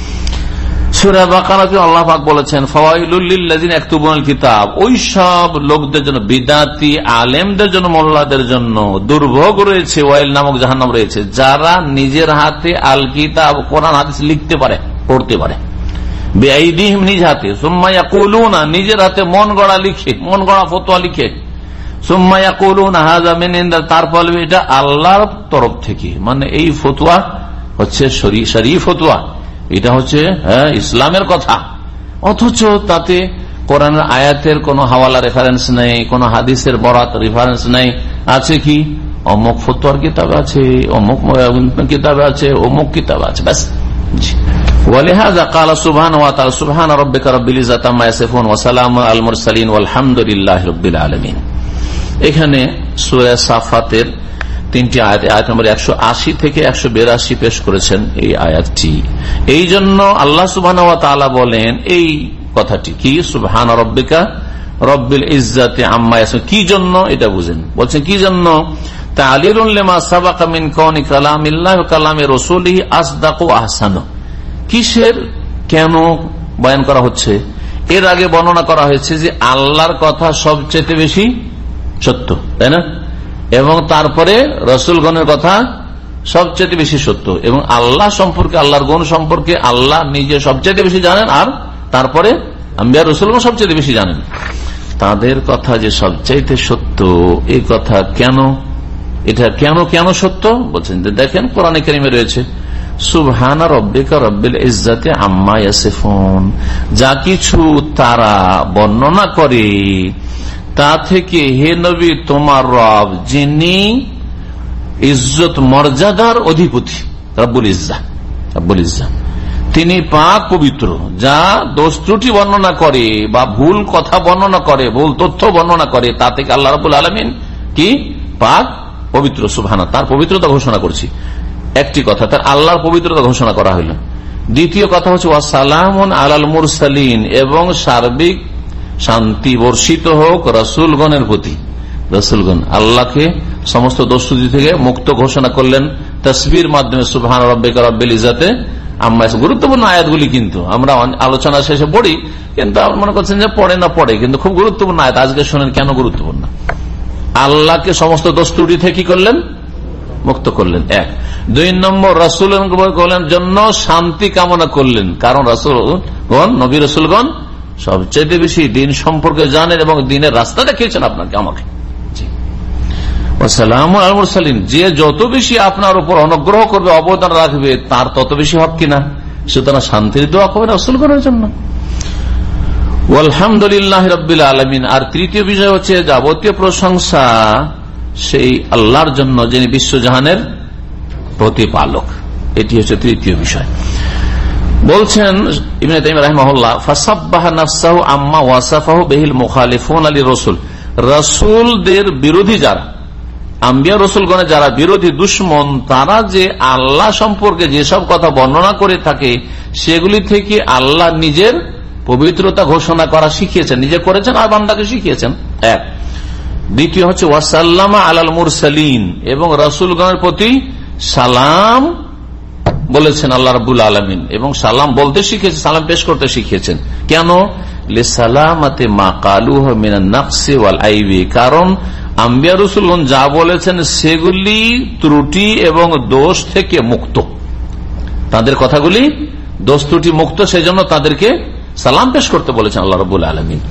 সূরা বাকারাতে আল্লাহ পাক বলেছেন, ফাওয়াইলুল লিল্লাযিনা ইয়াকতুবুনাল কিতাব, ওই সব লোকদের জন্য, বিদাতি আলেমদের জন্য, মোল্লাদের জন্য দুর্ভোগ রয়েছে, ওয়াইল নামক জাহান্নাম রয়েছে, যারা নিজের হাতে আল কিতাব, কোরআন হাদিস লিখতে পারে, পড়তে পারে, বিআইদিহিম, নিজ হাতে, সুম্মা ইয়াকুলুনা, নিজের হাতে মন গড়া লিখে, মন গড়া ফতোয়া লিখে, সুম্মা ইয়াকুলুনা হাযা মিন ইনদা, তারপর এটা আল্লাহর তরফ থেকে, মানে এই ফতোয়া হচ্ছে শরীয়ী ফতোয়া, এটা হচ্ছে হ্যাঁ ইসলামের কথা, অথচ তাতে কোরআনের আয়াতের কোন হাওয়ালা রেফারেন্স নেই, কোন হাদিসের বরাত রেফারেন্স নেই। আছে কি? অমুক ফতোয়ার কিতাব আছে, অমুক কিতাবে আছে, অমুক কিতাব আছে, ব্যাস। ওয়ালিহাযা ক্বালা সুবহানাহু ওয়া তাআলা, সুবহানা রাব্বিকা রাব্বিল ইজ্জাতি আম্মা ইয়াসিফুন ওয়া সালামুন আলাল মুরসালিন ওয়ালহামদুলিল্লাহি রাব্বিল আলামিন। এখানে সূরা সাফাতের তিনটি আয়াত, আয়াত নম্বর একশো আশি থেকে একশো বিরাশি পেশ করেছেন এই আয়াতটি। এই জন্য আল্লাহ সুবহানাহু ওয়া তাআলা বলেন এই কথাটি কি, সুবহানা রাব্বিকা রব্বিল ইজ্জাতি আম্মা ইয়াসিফুন, কি জন্য এটা বুঝেন, বলছেন কি জন্য, তা'লিলুন লিমা সাবাকা মিন কাউনি কালামিল্লাহি ওয়া কালামি রাসূলিহি আসদাকু আহসানু। কিসের কেন বয়ান করা হচ্ছে? এর আগে বর্ণনা করা হয়েছে যে আল্লাহর কথা সবচেয়ে বেশি সত্য, তাই না? এবং তারপরে রসুলগণের কথা সবচেয়ে বেশি সত্য, এবং আল্লাহ সম্পর্কে, আল্লাহর গুণ সম্পর্কে আল্লাহ নিজে সবচেয়ে বেশি জানেন, আর তারপরে আম্বিয়া রসুলগণ সবচেয়ে বেশি জানেন। তাদের কথা যে সবচাইতে সত্য, এই কথা কেন, এটা কেন কেন সত্য বলছেন? দেখেন কোরআনে কারিমে রয়েছে, সুবহানা রব্বিকা রব্বিল ইজ্জাতি আম্মা ইয়াসিফুন, যা কিছু তারা বর্ণনা করে তা থেকে হে নবী তোমার রব যিনি ইজ্জত মর্যাদার অধিপতি, রব্বুল ইজ্জা, রব্বুল ইজ্জা তিনি পাক পবিত্র, যা দোষ ত্রুটি বর্ণনা করে বা ভুল কথা বর্ণনা করে, ভুল তথ্য বর্ণনা করে, তা থেকে আল্লাহ রাব্বুল আলামিন কি পাক পবিত্র। সুবহানা, তার পবিত্রতা ঘোষণা করছি। একটি কথা, তার আল্লাহর পবিত্রতা ঘোষণা করা হইল। দ্বিতীয় কথা হচ্ছে ওয়াসালামুন আলাল মুরসালিন, এবং সার্বিক শান্তি বর্ষিত হোক রাসূলগণের প্রতি। রাসূলগণ আল্লাহকে সমস্ত দোষ ত্রুটি থেকে মুক্ত ঘোষণা করলেন তাসবির মাধ্যমে, সুবহান রাব্বিকা রব্বিল ইজ্জাতে আম্মা ইয়াসিফুন। গুরুত্বপূর্ণ আয়াতগুলি, কিন্তু আমরা আলোচনা শেষে পড়ি, কিন্তু আপনি মনে করছেন যে পড়ে না পড়ে, কিন্তু খুব গুরুত্বপূর্ণ আয়াত। আজকে শোনেন কেন গুরুত্বপূর্ণ। আল্লাহকে সমস্ত দোষ ত্রুটি থেকে কি করলেন? মুক্ত করলেন। এক। দুই নম্বর, রাসূলের জন্য শান্তি কামনা করলেন, কারণ রাসূলগণ, নবী রাসূলগণ সবচেয়ে বেশি দিন সম্পর্কে জানেন এবং দিনের রাস্তা দেখিয়েছেন আপনাকে, আমাকে। ওয়াসালামুন আলাল মুরসালিন, যে যত বেশি আপনার উপর অনুগ্রহ করবে, অবদান রাখবে, তার তত বেশি হক কিনা, সুতরাং শান্তির দোয়া করবেন রাসূলগণের জন্য। আলহামদুলিল্লাহ রাব্বিল আলামিন। আর তৃতীয় বিষয় হচ্ছে যাবতীয় প্রশংসা সেই আল্লাহর জন্য, যিনি বিশ্বজাহানের প্রতিপালক। এটি হচ্ছে তৃতীয় বিষয়। বলছেন ইবনে তাইমিয়া রাহিমাহুল্লাহ, ফাসাব্বাহা নাফসাহু আম্মা ওয়াসাফাহু বিহিল মুখালিফুন আলি রাসূল, রাসূলদের বিরোধী যারা, আম্বিয়া রাসূলগণের যারা বিরোধী দুশমন, তারা যে আল্লাহ সম্পর্কে যেসব কথা বর্ণনা করে থাকে সেগুলি থেকে আল্লাহ নিজের পবিত্রতা ঘোষণা করা শিখিয়েছেন, নিজে করেছেন আর বান্দাকে শিখিয়েছেন। এক। দ্বিতীয় হচ্ছে ওয়াসাল্লামা আলাল মুরসালিন, এবং রাসূলগণের প্রতি সালাম বলেছেন আল্লাহ রাব্বুল আলামিন, এবং সালাম বলতে শিখিয়েছেন, সালাম পেশ করতে শিখিয়েছেন। কেন? লিসালামাতি মা কালুহু মিনান নাকসি ওয়াল আইবি, কারণ আম্বিয়া রাসূলগণ যা বলেছেন সেগুলি ত্রুটি এবং দোষ থেকে মুক্ত, তাদের কথাগুলি দোষ ত্রুটি মুক্ত, সেজন্য তাদেরকে সালাম পেশ করতে বলেছেন আল্লাহ রাব্বুল আলামিন।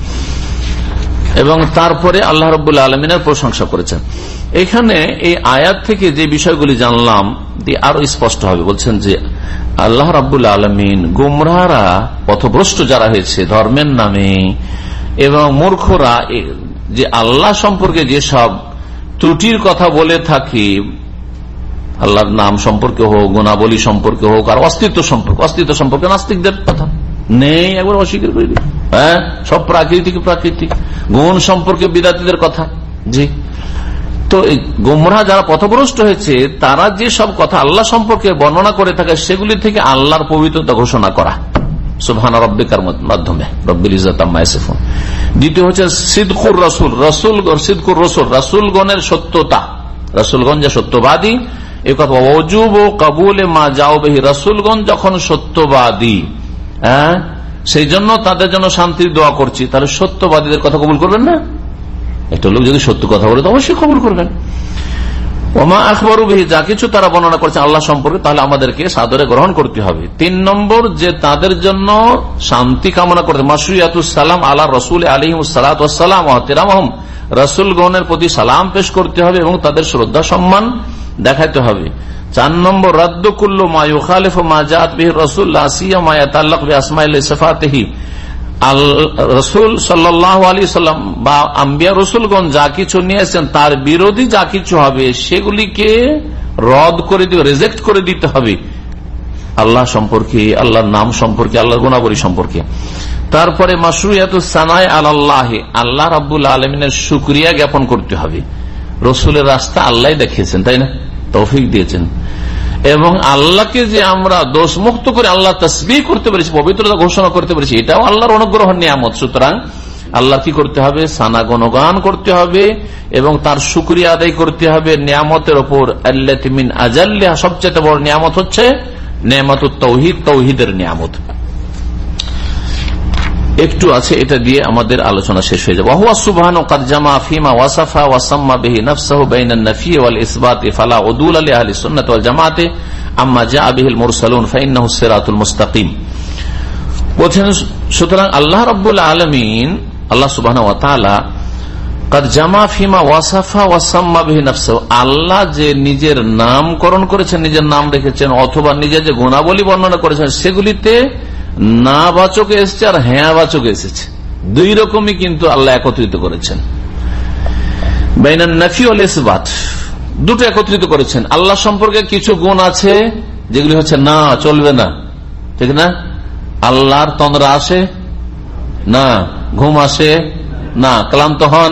এবং তারপরে আল্লাহ রাব্বুল আলামিনের প্রশংসা করেছেন। এখানে এই আয়াত থেকে যে বিষয়গুলি জানলাম আরো স্পষ্ট হবে। বলছেন যে আল্লাহ রাব্বুল আলামিন গুমরাহরা, পথভ্রষ্ট যারা হয়েছে ধর্মের নামে, এবং মূর্খরা যে আল্লাহ সম্পর্কে যেসব ত্রুটির কথা বলে থাকে, আল্লাহর নাম সম্পর্কে হোক, গুণাবলী সম্পর্কে হোক, আর অস্তিত্ব সম্পর্কে, অস্তিত্ব সম্পর্কে নাস্তিকদের কথা নেই, একবার অস্বীকার করে দিই। হ্যাঁ, সব প্রাকৃতিক প্রাকৃতিক গুণ সম্পর্কে বিদাতীদের কথা। জি, তো এই গোমরাহ যারা পথভ্রষ্ট হয়েছে, তারা যে সব কথা আল্লাহ সম্পর্কে বর্ণনা করে থাকে সেগুলি থেকে আল্লাহর পবিত্রতা ঘোষণা করা, সুবহানা রাব্বিকার মাধ্যমে, রব্বিল ইজ্জাতি আম্মা ইয়াসিফুন। দ্বিতীয় হচ্ছে সিদকুর রাসূল, রাসূল সিদকুর রাসূল, রাসূলগণের সত্যতা, রাসূলগণ যে সত্যবাদী, এই কথা ওয়াজুব ও কবুলে মা যাও বিহি, রাসূলগণ যখন সত্যবাদী, হ্যাঁ, সেই জন্য তাদের জন্য শান্তির দোয়া করছি। তাহলে সত্যবাদীদের কথা কবুল করবেন না? একটা লোক যদি সত্য কথা বলে তো অবশ্যই কবুল করবেন। ওমা আখবরু বিহি, যা কিছু তারা বর্ণনা করছে আল্লাহ সম্পর্কে, তাহলে আমাদেরকে সাদরে গ্রহণ করতে হবে। তিন নম্বর, যে তাদের জন্য শান্তি কামনা করতে, মাশরুয়াতুস সালাম আলা রাসূল আলাইহিস সালাতু ওয়াস সালাম ওয়া ইহতিরামহুম, রাসূলগণের প্রতি সালাম পেশ করতে হবে এবং তাদের শ্রদ্ধা সম্মান দেখাতে হবে। চার নম্বর, রাদ্দু কুল্লু মা ইউখালিফু মা জাআত বিহি রাসূলুল্লাহ সিয়া মা ইয়াতাআল্লাকু বিআসমাইহি সিফাতিহি, রাসূল সাল্লাল্লাহু আলাইহি সাল্লাম বা আম্বিয়া রাসূলগণ যা কিছু নিয়েছেন তার বিরোধী যা কিছু হবে সেগুলিকে রদ করে দিতে, রিজেক্ট করে দিতে হবে আল্লাহ সম্পর্কে, আল্লাহর নাম সম্পর্কে, আল্লাহর গুণাবলী সম্পর্কে। তারপরে মাশরুয়াতুস সানাই আলাল্লাহ, আল্লাহ রাব্বুল আলামিনের শুকরিয়া জ্ঞাপন করতে হবে। রাসূলের রাস্তা আল্লাহ দেখিয়েছেন, তাই না, তৌফিক দিয়েছেন, এবং আল্লাহকে যে আমরা দোষ মুক্ত করে আল্লাহ তাসবিহ করতে পেরেছি, পবিত্রতা ঘোষণা করতে পেরেছি, এটাও আল্লাহর অনুগ্রহ নিয়ামত। সুতরাং আল্লাহ কি করতে হবে? সানা গুণগান করতে হবে এবং তার শুকরিয়া আদায় করতে হবে নিয়ামতের ওপর। আল্লাতি মিন আজাল্লিহা, সবচেয়ে বড় নিয়ামত হচ্ছে নিয়ামতুত তাওহীদ, তাওহীদের নিয়ামত। একটু আছে, এটা দিয়ে আমাদের আলোচনা শেষ হয়ে যাবে। ওয়া সুবহানাহু ক্বাদ জামা ফিমা ওয়াসাফা ওয়া সাম্মা বিহি নাফসাহু বাইনান নাফি ওয়াল ইসবাত ফালা উদুল লি আহলি সুন্নাহ ওয়াল জামাআত আম্মা জাআ বিহিল মুরসালুন ফাইন্নাহু সিরাতুল মুস্তাকিম। বলেন সুতরাং আল্লাহ রাব্বুল আলামিন, আল্লাহ সুবহানাহু ওয়া তাআলা আল্লাহ যে নিজের নামকরণ করেছেন, নিজের নাম রেখেছেন, অথবা নিজের যে গুণাবলী বর্ণনা করেছেন, সেগুলিতে না বাচক এসেছে আর হ্যাঁ বাচক এসেছে। দুই রকমই কিন্তু আল্লাহ একত্রিত করেছেন। বাইনান নাফি ওয়াল ইসবাত, দুটো একত্রিত করেছেন। আল্লাহ সম্পর্কে কিছু গুণ আছে যেগুলি হচ্ছে না, চলবে না, ঠিক না? আল্লাহর তন্দ্রা আসে না, ঘুম আসে না, ক্লান্ত হন,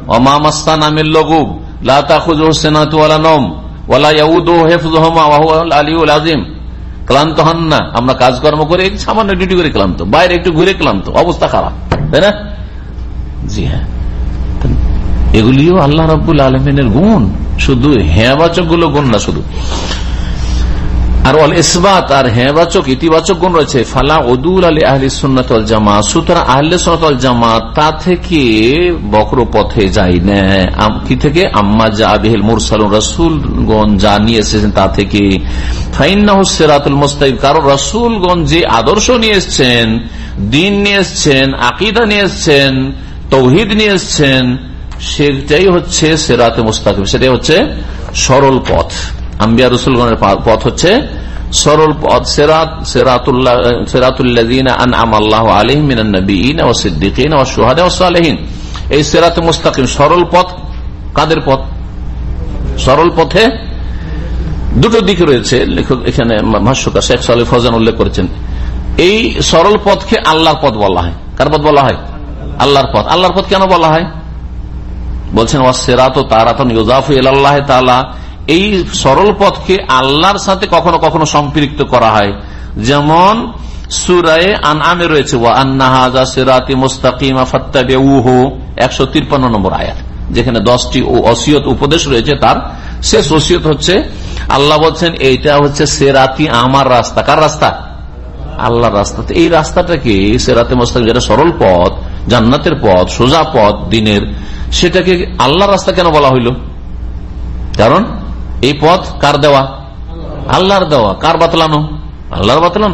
ক্লান্ত হন না। আমরা কাজকর্ম করে সামান্য ডিউটি করে ক্লান্ত, বাইরে একটু ঘুরে ক্লান্ত, অবস্থা খারাপ, তাই না? জি হ্যাঁ, এগুলিও আল্লাহ রাব্বুল আলামিনের গুণ, শুধু হ্যাঁ বাচক গুলো গুণ না শুধু। আর ওয়াল ইসবাত, আর হ্যাঁ বাচক ইতিবাচক গুণ রয়েছে। ফালা উদুল আলী আহলি সুন্নাত ওয়াল জামাত, সুতরাং আহলে সুন্নাত ওয়াল জামাত তা থেকে বক্র পথে যায় না। কি থেকে? আম্মা যা বিহিল মুরসালুন, রাসূলগণ যা নিয়ে এসেছেন তা থেকে। ফাইন্নাহু সিরাতুল মুস্তাকিম, কারণ রাসূলগণ যে আদর্শ নিয়ে এসেছেন, দ্বীন নিয়ে এসেছেন, আকীদা নিয়ে এসেছেন, তাওহীদ নিয়ে এসেছেন, সেটাই হচ্ছে সিরাতুল মুস্তাকিম, সেটাই হচ্ছে সরল পথ। আম্বিয়া রাসূলগণের পথ হচ্ছে সরল পথ। সিরাতুল্লাযীনা আনআমা আল্লাহু আলাইহিম মিনান নাবিয়্যিনা ওয়াস সিদ্দীকিনা ওয়াস শুহাদা ওয়াস সালিহিন। এই সিরাতুল মুস্তাকিম, সরল পথ। কাদের পথ? সরল পথে দুটো দিক রয়েছে। লেখক এখানে ভাষ্যকার শেখ সালেহ ফৌজান উল্লেখ করেছেন, এই সরল পথকে আল্লাহর পথ বলা হয়। কার পথ বলা হয়? আল্লাহর পথ। আল্লাহর পথ কেন বলা হয়? বলছেন ওয়াস সিরাতু তারাতান ইউযাফু ইলাল্লাহি তাআলা, এই সরল পথকে আল্লাহর সাথে কখনো কখনো সম্পৃক্ত করা হয়। যেমন সূরা আনআমে রয়েছে ওয়া আন্না হাযা সিরাতি মুস্তাকিমা ফাত্তাবিউহু, একশো তিপ্পান্ন নম্বর আয়াত, যেখানে দশটি ওসিয়ত উপদেশ রয়েছে, তার শেষ ওসিয়ত হচ্ছে আল্লাহ বলছেন এইটা হচ্ছে সিরাতি, আমার রাস্তা। কার রাস্তা? আল্লাহর রাস্তা। এই রাস্তাটাকে সিরাতে মুস্তাকিম, যেটা সরল পথ, জান্নাতের পথ, সোজা পথ দিনের, সেটাকে আল্লাহর রাস্তা কেন বলা হইল? কারণ এই পথ কার দেওয়া? আল্লাহর দেওয়া। কার বাতলানো? আল্লাহর বাতলানো।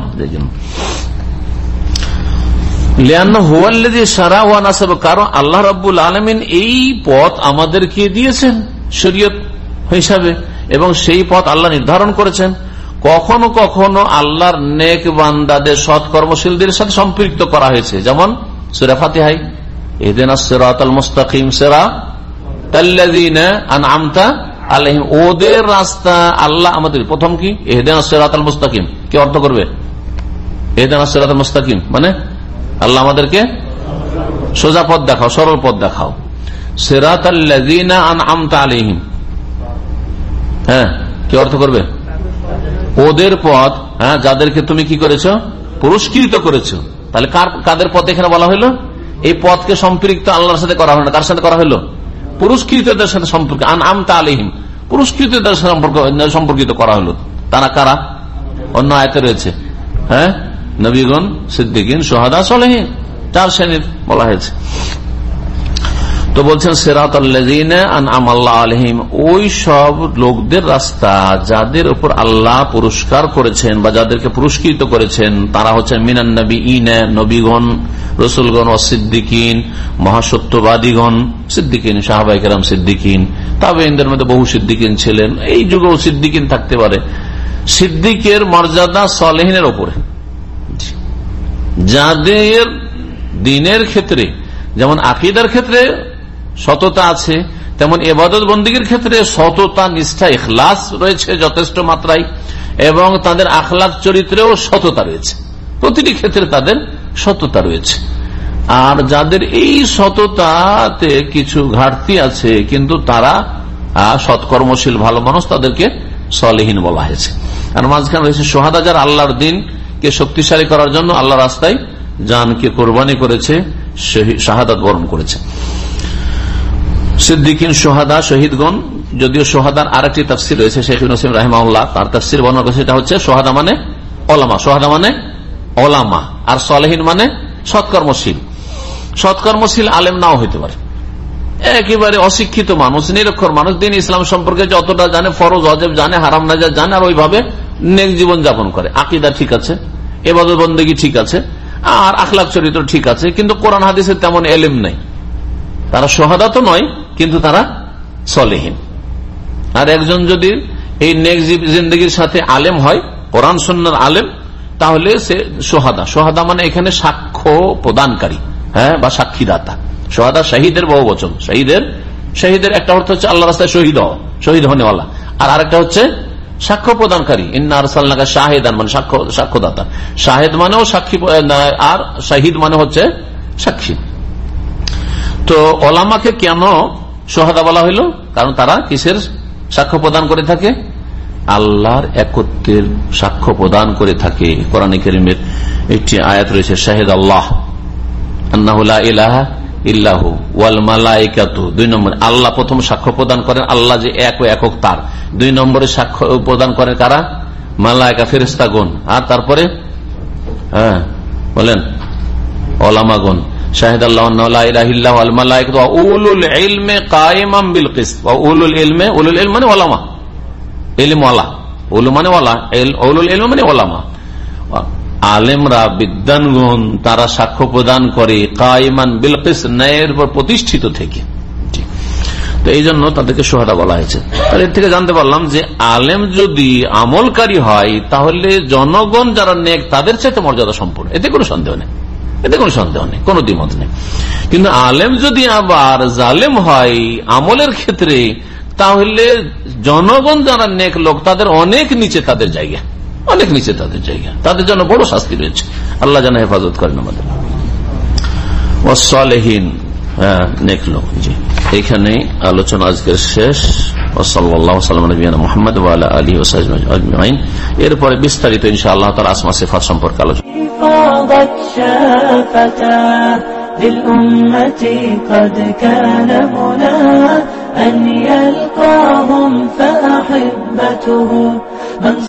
কারণ আল্লাহ রাব্বুল আলামিন এই পথ আমাদেরকে দিয়েছেন শরীয়ত হিসাবে, এবং সেই পথ আল্লাহ নির্ধারণ করেছেন। কখনো কখনো আল্লাহর নেক বান্দাদের, সৎকর্মশীলদের সাথে সম্পৃক্ত করা হয়েছে। যেমন সূরা ফাতিহায় ইহদিনাস সিরাতাল মুস্তাকিম সিরাতাল্লাযীনা আনআমতা আলাইহিম, ওদের রাস্তা আল্লাহ আমাদের। প্রথম কি? ইহদিনাস সিরাতাল মুস্তাকিম, কি অর্থ করবে? ইহদিনাস সিরাতাল মুস্তাকিম মানে আল্লাহ আমাদেরকে সোজা পথ দেখাও, সরল পথ দেখাও। সিরাতাল্লাযীনা আনআমতা আলাইহিম, হ্যাঁ, কি অর্থ করবে? ওদের পথ, হ্যাঁ, যাদেরকে তুমি কি করেছো? পুরস্কৃত করেছো। তাহলে কার কাদের পথ এখানে বলা হলো? এই পথকে সম্পৃক্ত আল্লাহর সাথে করা হলো না, কার সাথে করা হলো? পুরস্কৃতদের সাথে সম্পর্ক। আনআমতা আলাইহিম, পুরস্কৃতদের সাথে সম্পর্কিত করা হলো। তারা কারা? অন্য আয়াতে রয়েছে, হ্যাঁ, নবীগণ, সিদ্দিকিন, শুহাদা, সালেহিন, চার শ্রেণীর বলা হয়েছে। তো বলছেন সিরাতাল্লাযীনা আনআমা আল্লাহু আলাইহিম, ওই সব লোকদের রাস্তা যাদের উপর আল্লাহ পুরস্কার করেছেন বা যাদেরকে পুরস্কৃত করেছেন, তারা হচ্ছেন মিনান নাবিয়্যিনা, নবীগণ, রাসূলগণ, ওয়াস সিদ্দীকিন, মহাসত্যবাদীগণ, সিদ্দীকিন, সাহাবায়ে কেরাম সিদ্দীকিন, তাবেঈনদের মধ্যে বহু সিদ্দীকিন ছিলেন, এই যুগেও সিদ্দীকিন থাকতে পারে। সিদ্দীকের মর্যাদা সালেহিনের উপরে, যাদের দ্বীনের ক্ষেত্রে যেমন আকীদার ক্ষেত্রে সততা আছে, তেমন ইবাদত বন্দেগীর ক্ষেত্রে সততা, নিষ্ঠা, ইখলাস রয়েছে যথেষ্ট মাত্রায়, এবং তাদের আখলাক চরিত্রেও সততা রয়েছে। প্রতিটি ক্ষেত্রে তাদের সততা রয়েছে। আর যাদের এই সততাতে কিছু ঘাটতি আছে, কিন্তু তারা সৎকর্মশীল ভালো মানুষ, তাদেরকে সালেহিন বলা হয়েছে। আর মাঝখানে রয়েছে শুহাদা, যারা আল্লাহর দ্বীনকে শক্তিশালী করার জন্য আল্লাহ রাস্তায় জানকে কোরবানি করেছে, শাহাদাত বরণ করেছে। সিদ্দিকিন, শুহাদা, শহীদগণ, যদিও শুহাদার আরেকটি তাফসীর রয়েছে, শেখ ইবনে উসাইমিন রাহিমাহুল্লাহ তার তাফসীর বর্ণনা করেছে, সেটা হচ্ছে শুহাদা মানে ওলামা, শুহাদা মানে ওলামা, আর সালেহিন মানে সৎকর্মশীল। সৎকর্মশীল আলেম নাও হইতে পারে, একেবারে অশিক্ষিত মানুষ, নিরক্ষর মানুষ, দিন ইসলাম সম্পর্কে যতটা জানে, ফরজ ওয়াজিব জানে, হারাম নাজায়েজ জানে, আর ওইভাবে নেক জীবন যাপন করে, আকীদা ঠিক আছে, ইবাদত বন্দেগী ঠিক আছে, আর আখলাক চরিত্র ঠিক আছে, কিন্তু কোরআন হাদিসের তেমন এলেম নাই, তারা সোহাদা তো নয়, কিন্তু তারা সলেহীন। আর একজন যদি এই নেক জিন্দেগির সাথে আলেম হয়, কোরআন সুন্নাহর আলেম, তাহলে সে সোহাদা। সোহাদা মানে এখানে সাক্ষ্য প্রদানকারী, হ্যাঁ, বা সাক্ষীদাতা। সোহাদা শহীদের বহু বচন। শহীদের শহীদের একটা অর্থ হচ্ছে আল্লাহ রাস্তায় শহীদ হওয়া, শহীদ হনেওয়ালা, আর আরেকটা হচ্ছে সাক্ষ্য প্রদানকারী। ইন্না আরসালনাকা শাহিদান মানে সাক্ষ্য সাক্ষ্যদাতা। শাহেদ মানেও সাক্ষী, আর শহীদ মানে হচ্ছে সাক্ষী। তো ওলামাকে কেন সোহাদা বলা হইল? কারণ তারা কিসের সাক্ষ্য প্রদান করে থাকে? আল্লাহর একত্বের সাক্ষ্য প্রদান করে থাকে। কোরআনে কারীমের একটি আয়াত রয়েছে, শাহিদ আল্লাহ আন্নাহু লা ইলাহা ইল্লাহু ওয়াল মালাইকাতু। দুই নম্বর আল্লাহ প্রথম সাক্ষ্য প্রদান করেন আল্লাহ যে এক ও একক তার। দুই নম্বরে সাক্ষ্য প্রদান করেন কারা? মালাইকা, ফেরেশতাগণ। আর তারপরে হ্যাঁ বলেন ওলামাগণ। শাহিদ আল্লাহ আন্নাহু লা ইলাহা ইল্লাহু ওয়াল মালাইকাতু ওয়া উলুল ইলমি কায়িমান বিল কিসত। ওয়া উলুল ইলমি, উলুল ইলম মানে ওলামা, ইলম ওয়ালা, উলু মানে ওয়ালা, উলুল ইলম মানে ওলামা। আলেমরা, বিদ্বানগণ, তারা সাক্ষ্য প্রদান করে কায়িমান বিল কিসত, ন্যায়ের উপর প্রতিষ্ঠিত থেকে। তো এই জন্য তাদেরকে সোহাদা বলা হয়েছে। তাহলে এর থেকে জানতে পারলাম যে আলেম যদি আমলকারী হয়, তাহলে জনগণ যারা নেক তাদের চাইতে মর্যাদা সম্পূর্ণ, এতে কোনো সন্দেহ নেই, এতে কোনো সন্দেহ নেই, কোনো দ্বিমত নেই। কিন্তু আলেম যদি আবার জালেম হয় আমলের ক্ষেত্রে, তাহলে জনগণ যারা নেক লোক তাদের অনেক নিচে তাদের জায়গা, অনেক নিচে তাদের জায়গা, তাদের জন্য বড় শাস্তি রয়েছে। আল্লাহ যেন হেফাজত করেন আমাদের। ওয়াসসালিহিন, হ্যাঁ, নেক লোক। জি, এখানে আলোচনা আজকের শেষ। সাল্লাল্লাহু আলাইহি ওয়া সাল্লাম মুহাম্মদ ওয়া আলা আলিহি ওয়া সাহবিহি আজমাইন। এরপরে বিস্তারিত ইনশাআল্লাহ তাআলা আসমা সিফাত সম্পর্কে আলোচনা। للأمة قد كان منى أن يلقاهم فأحبته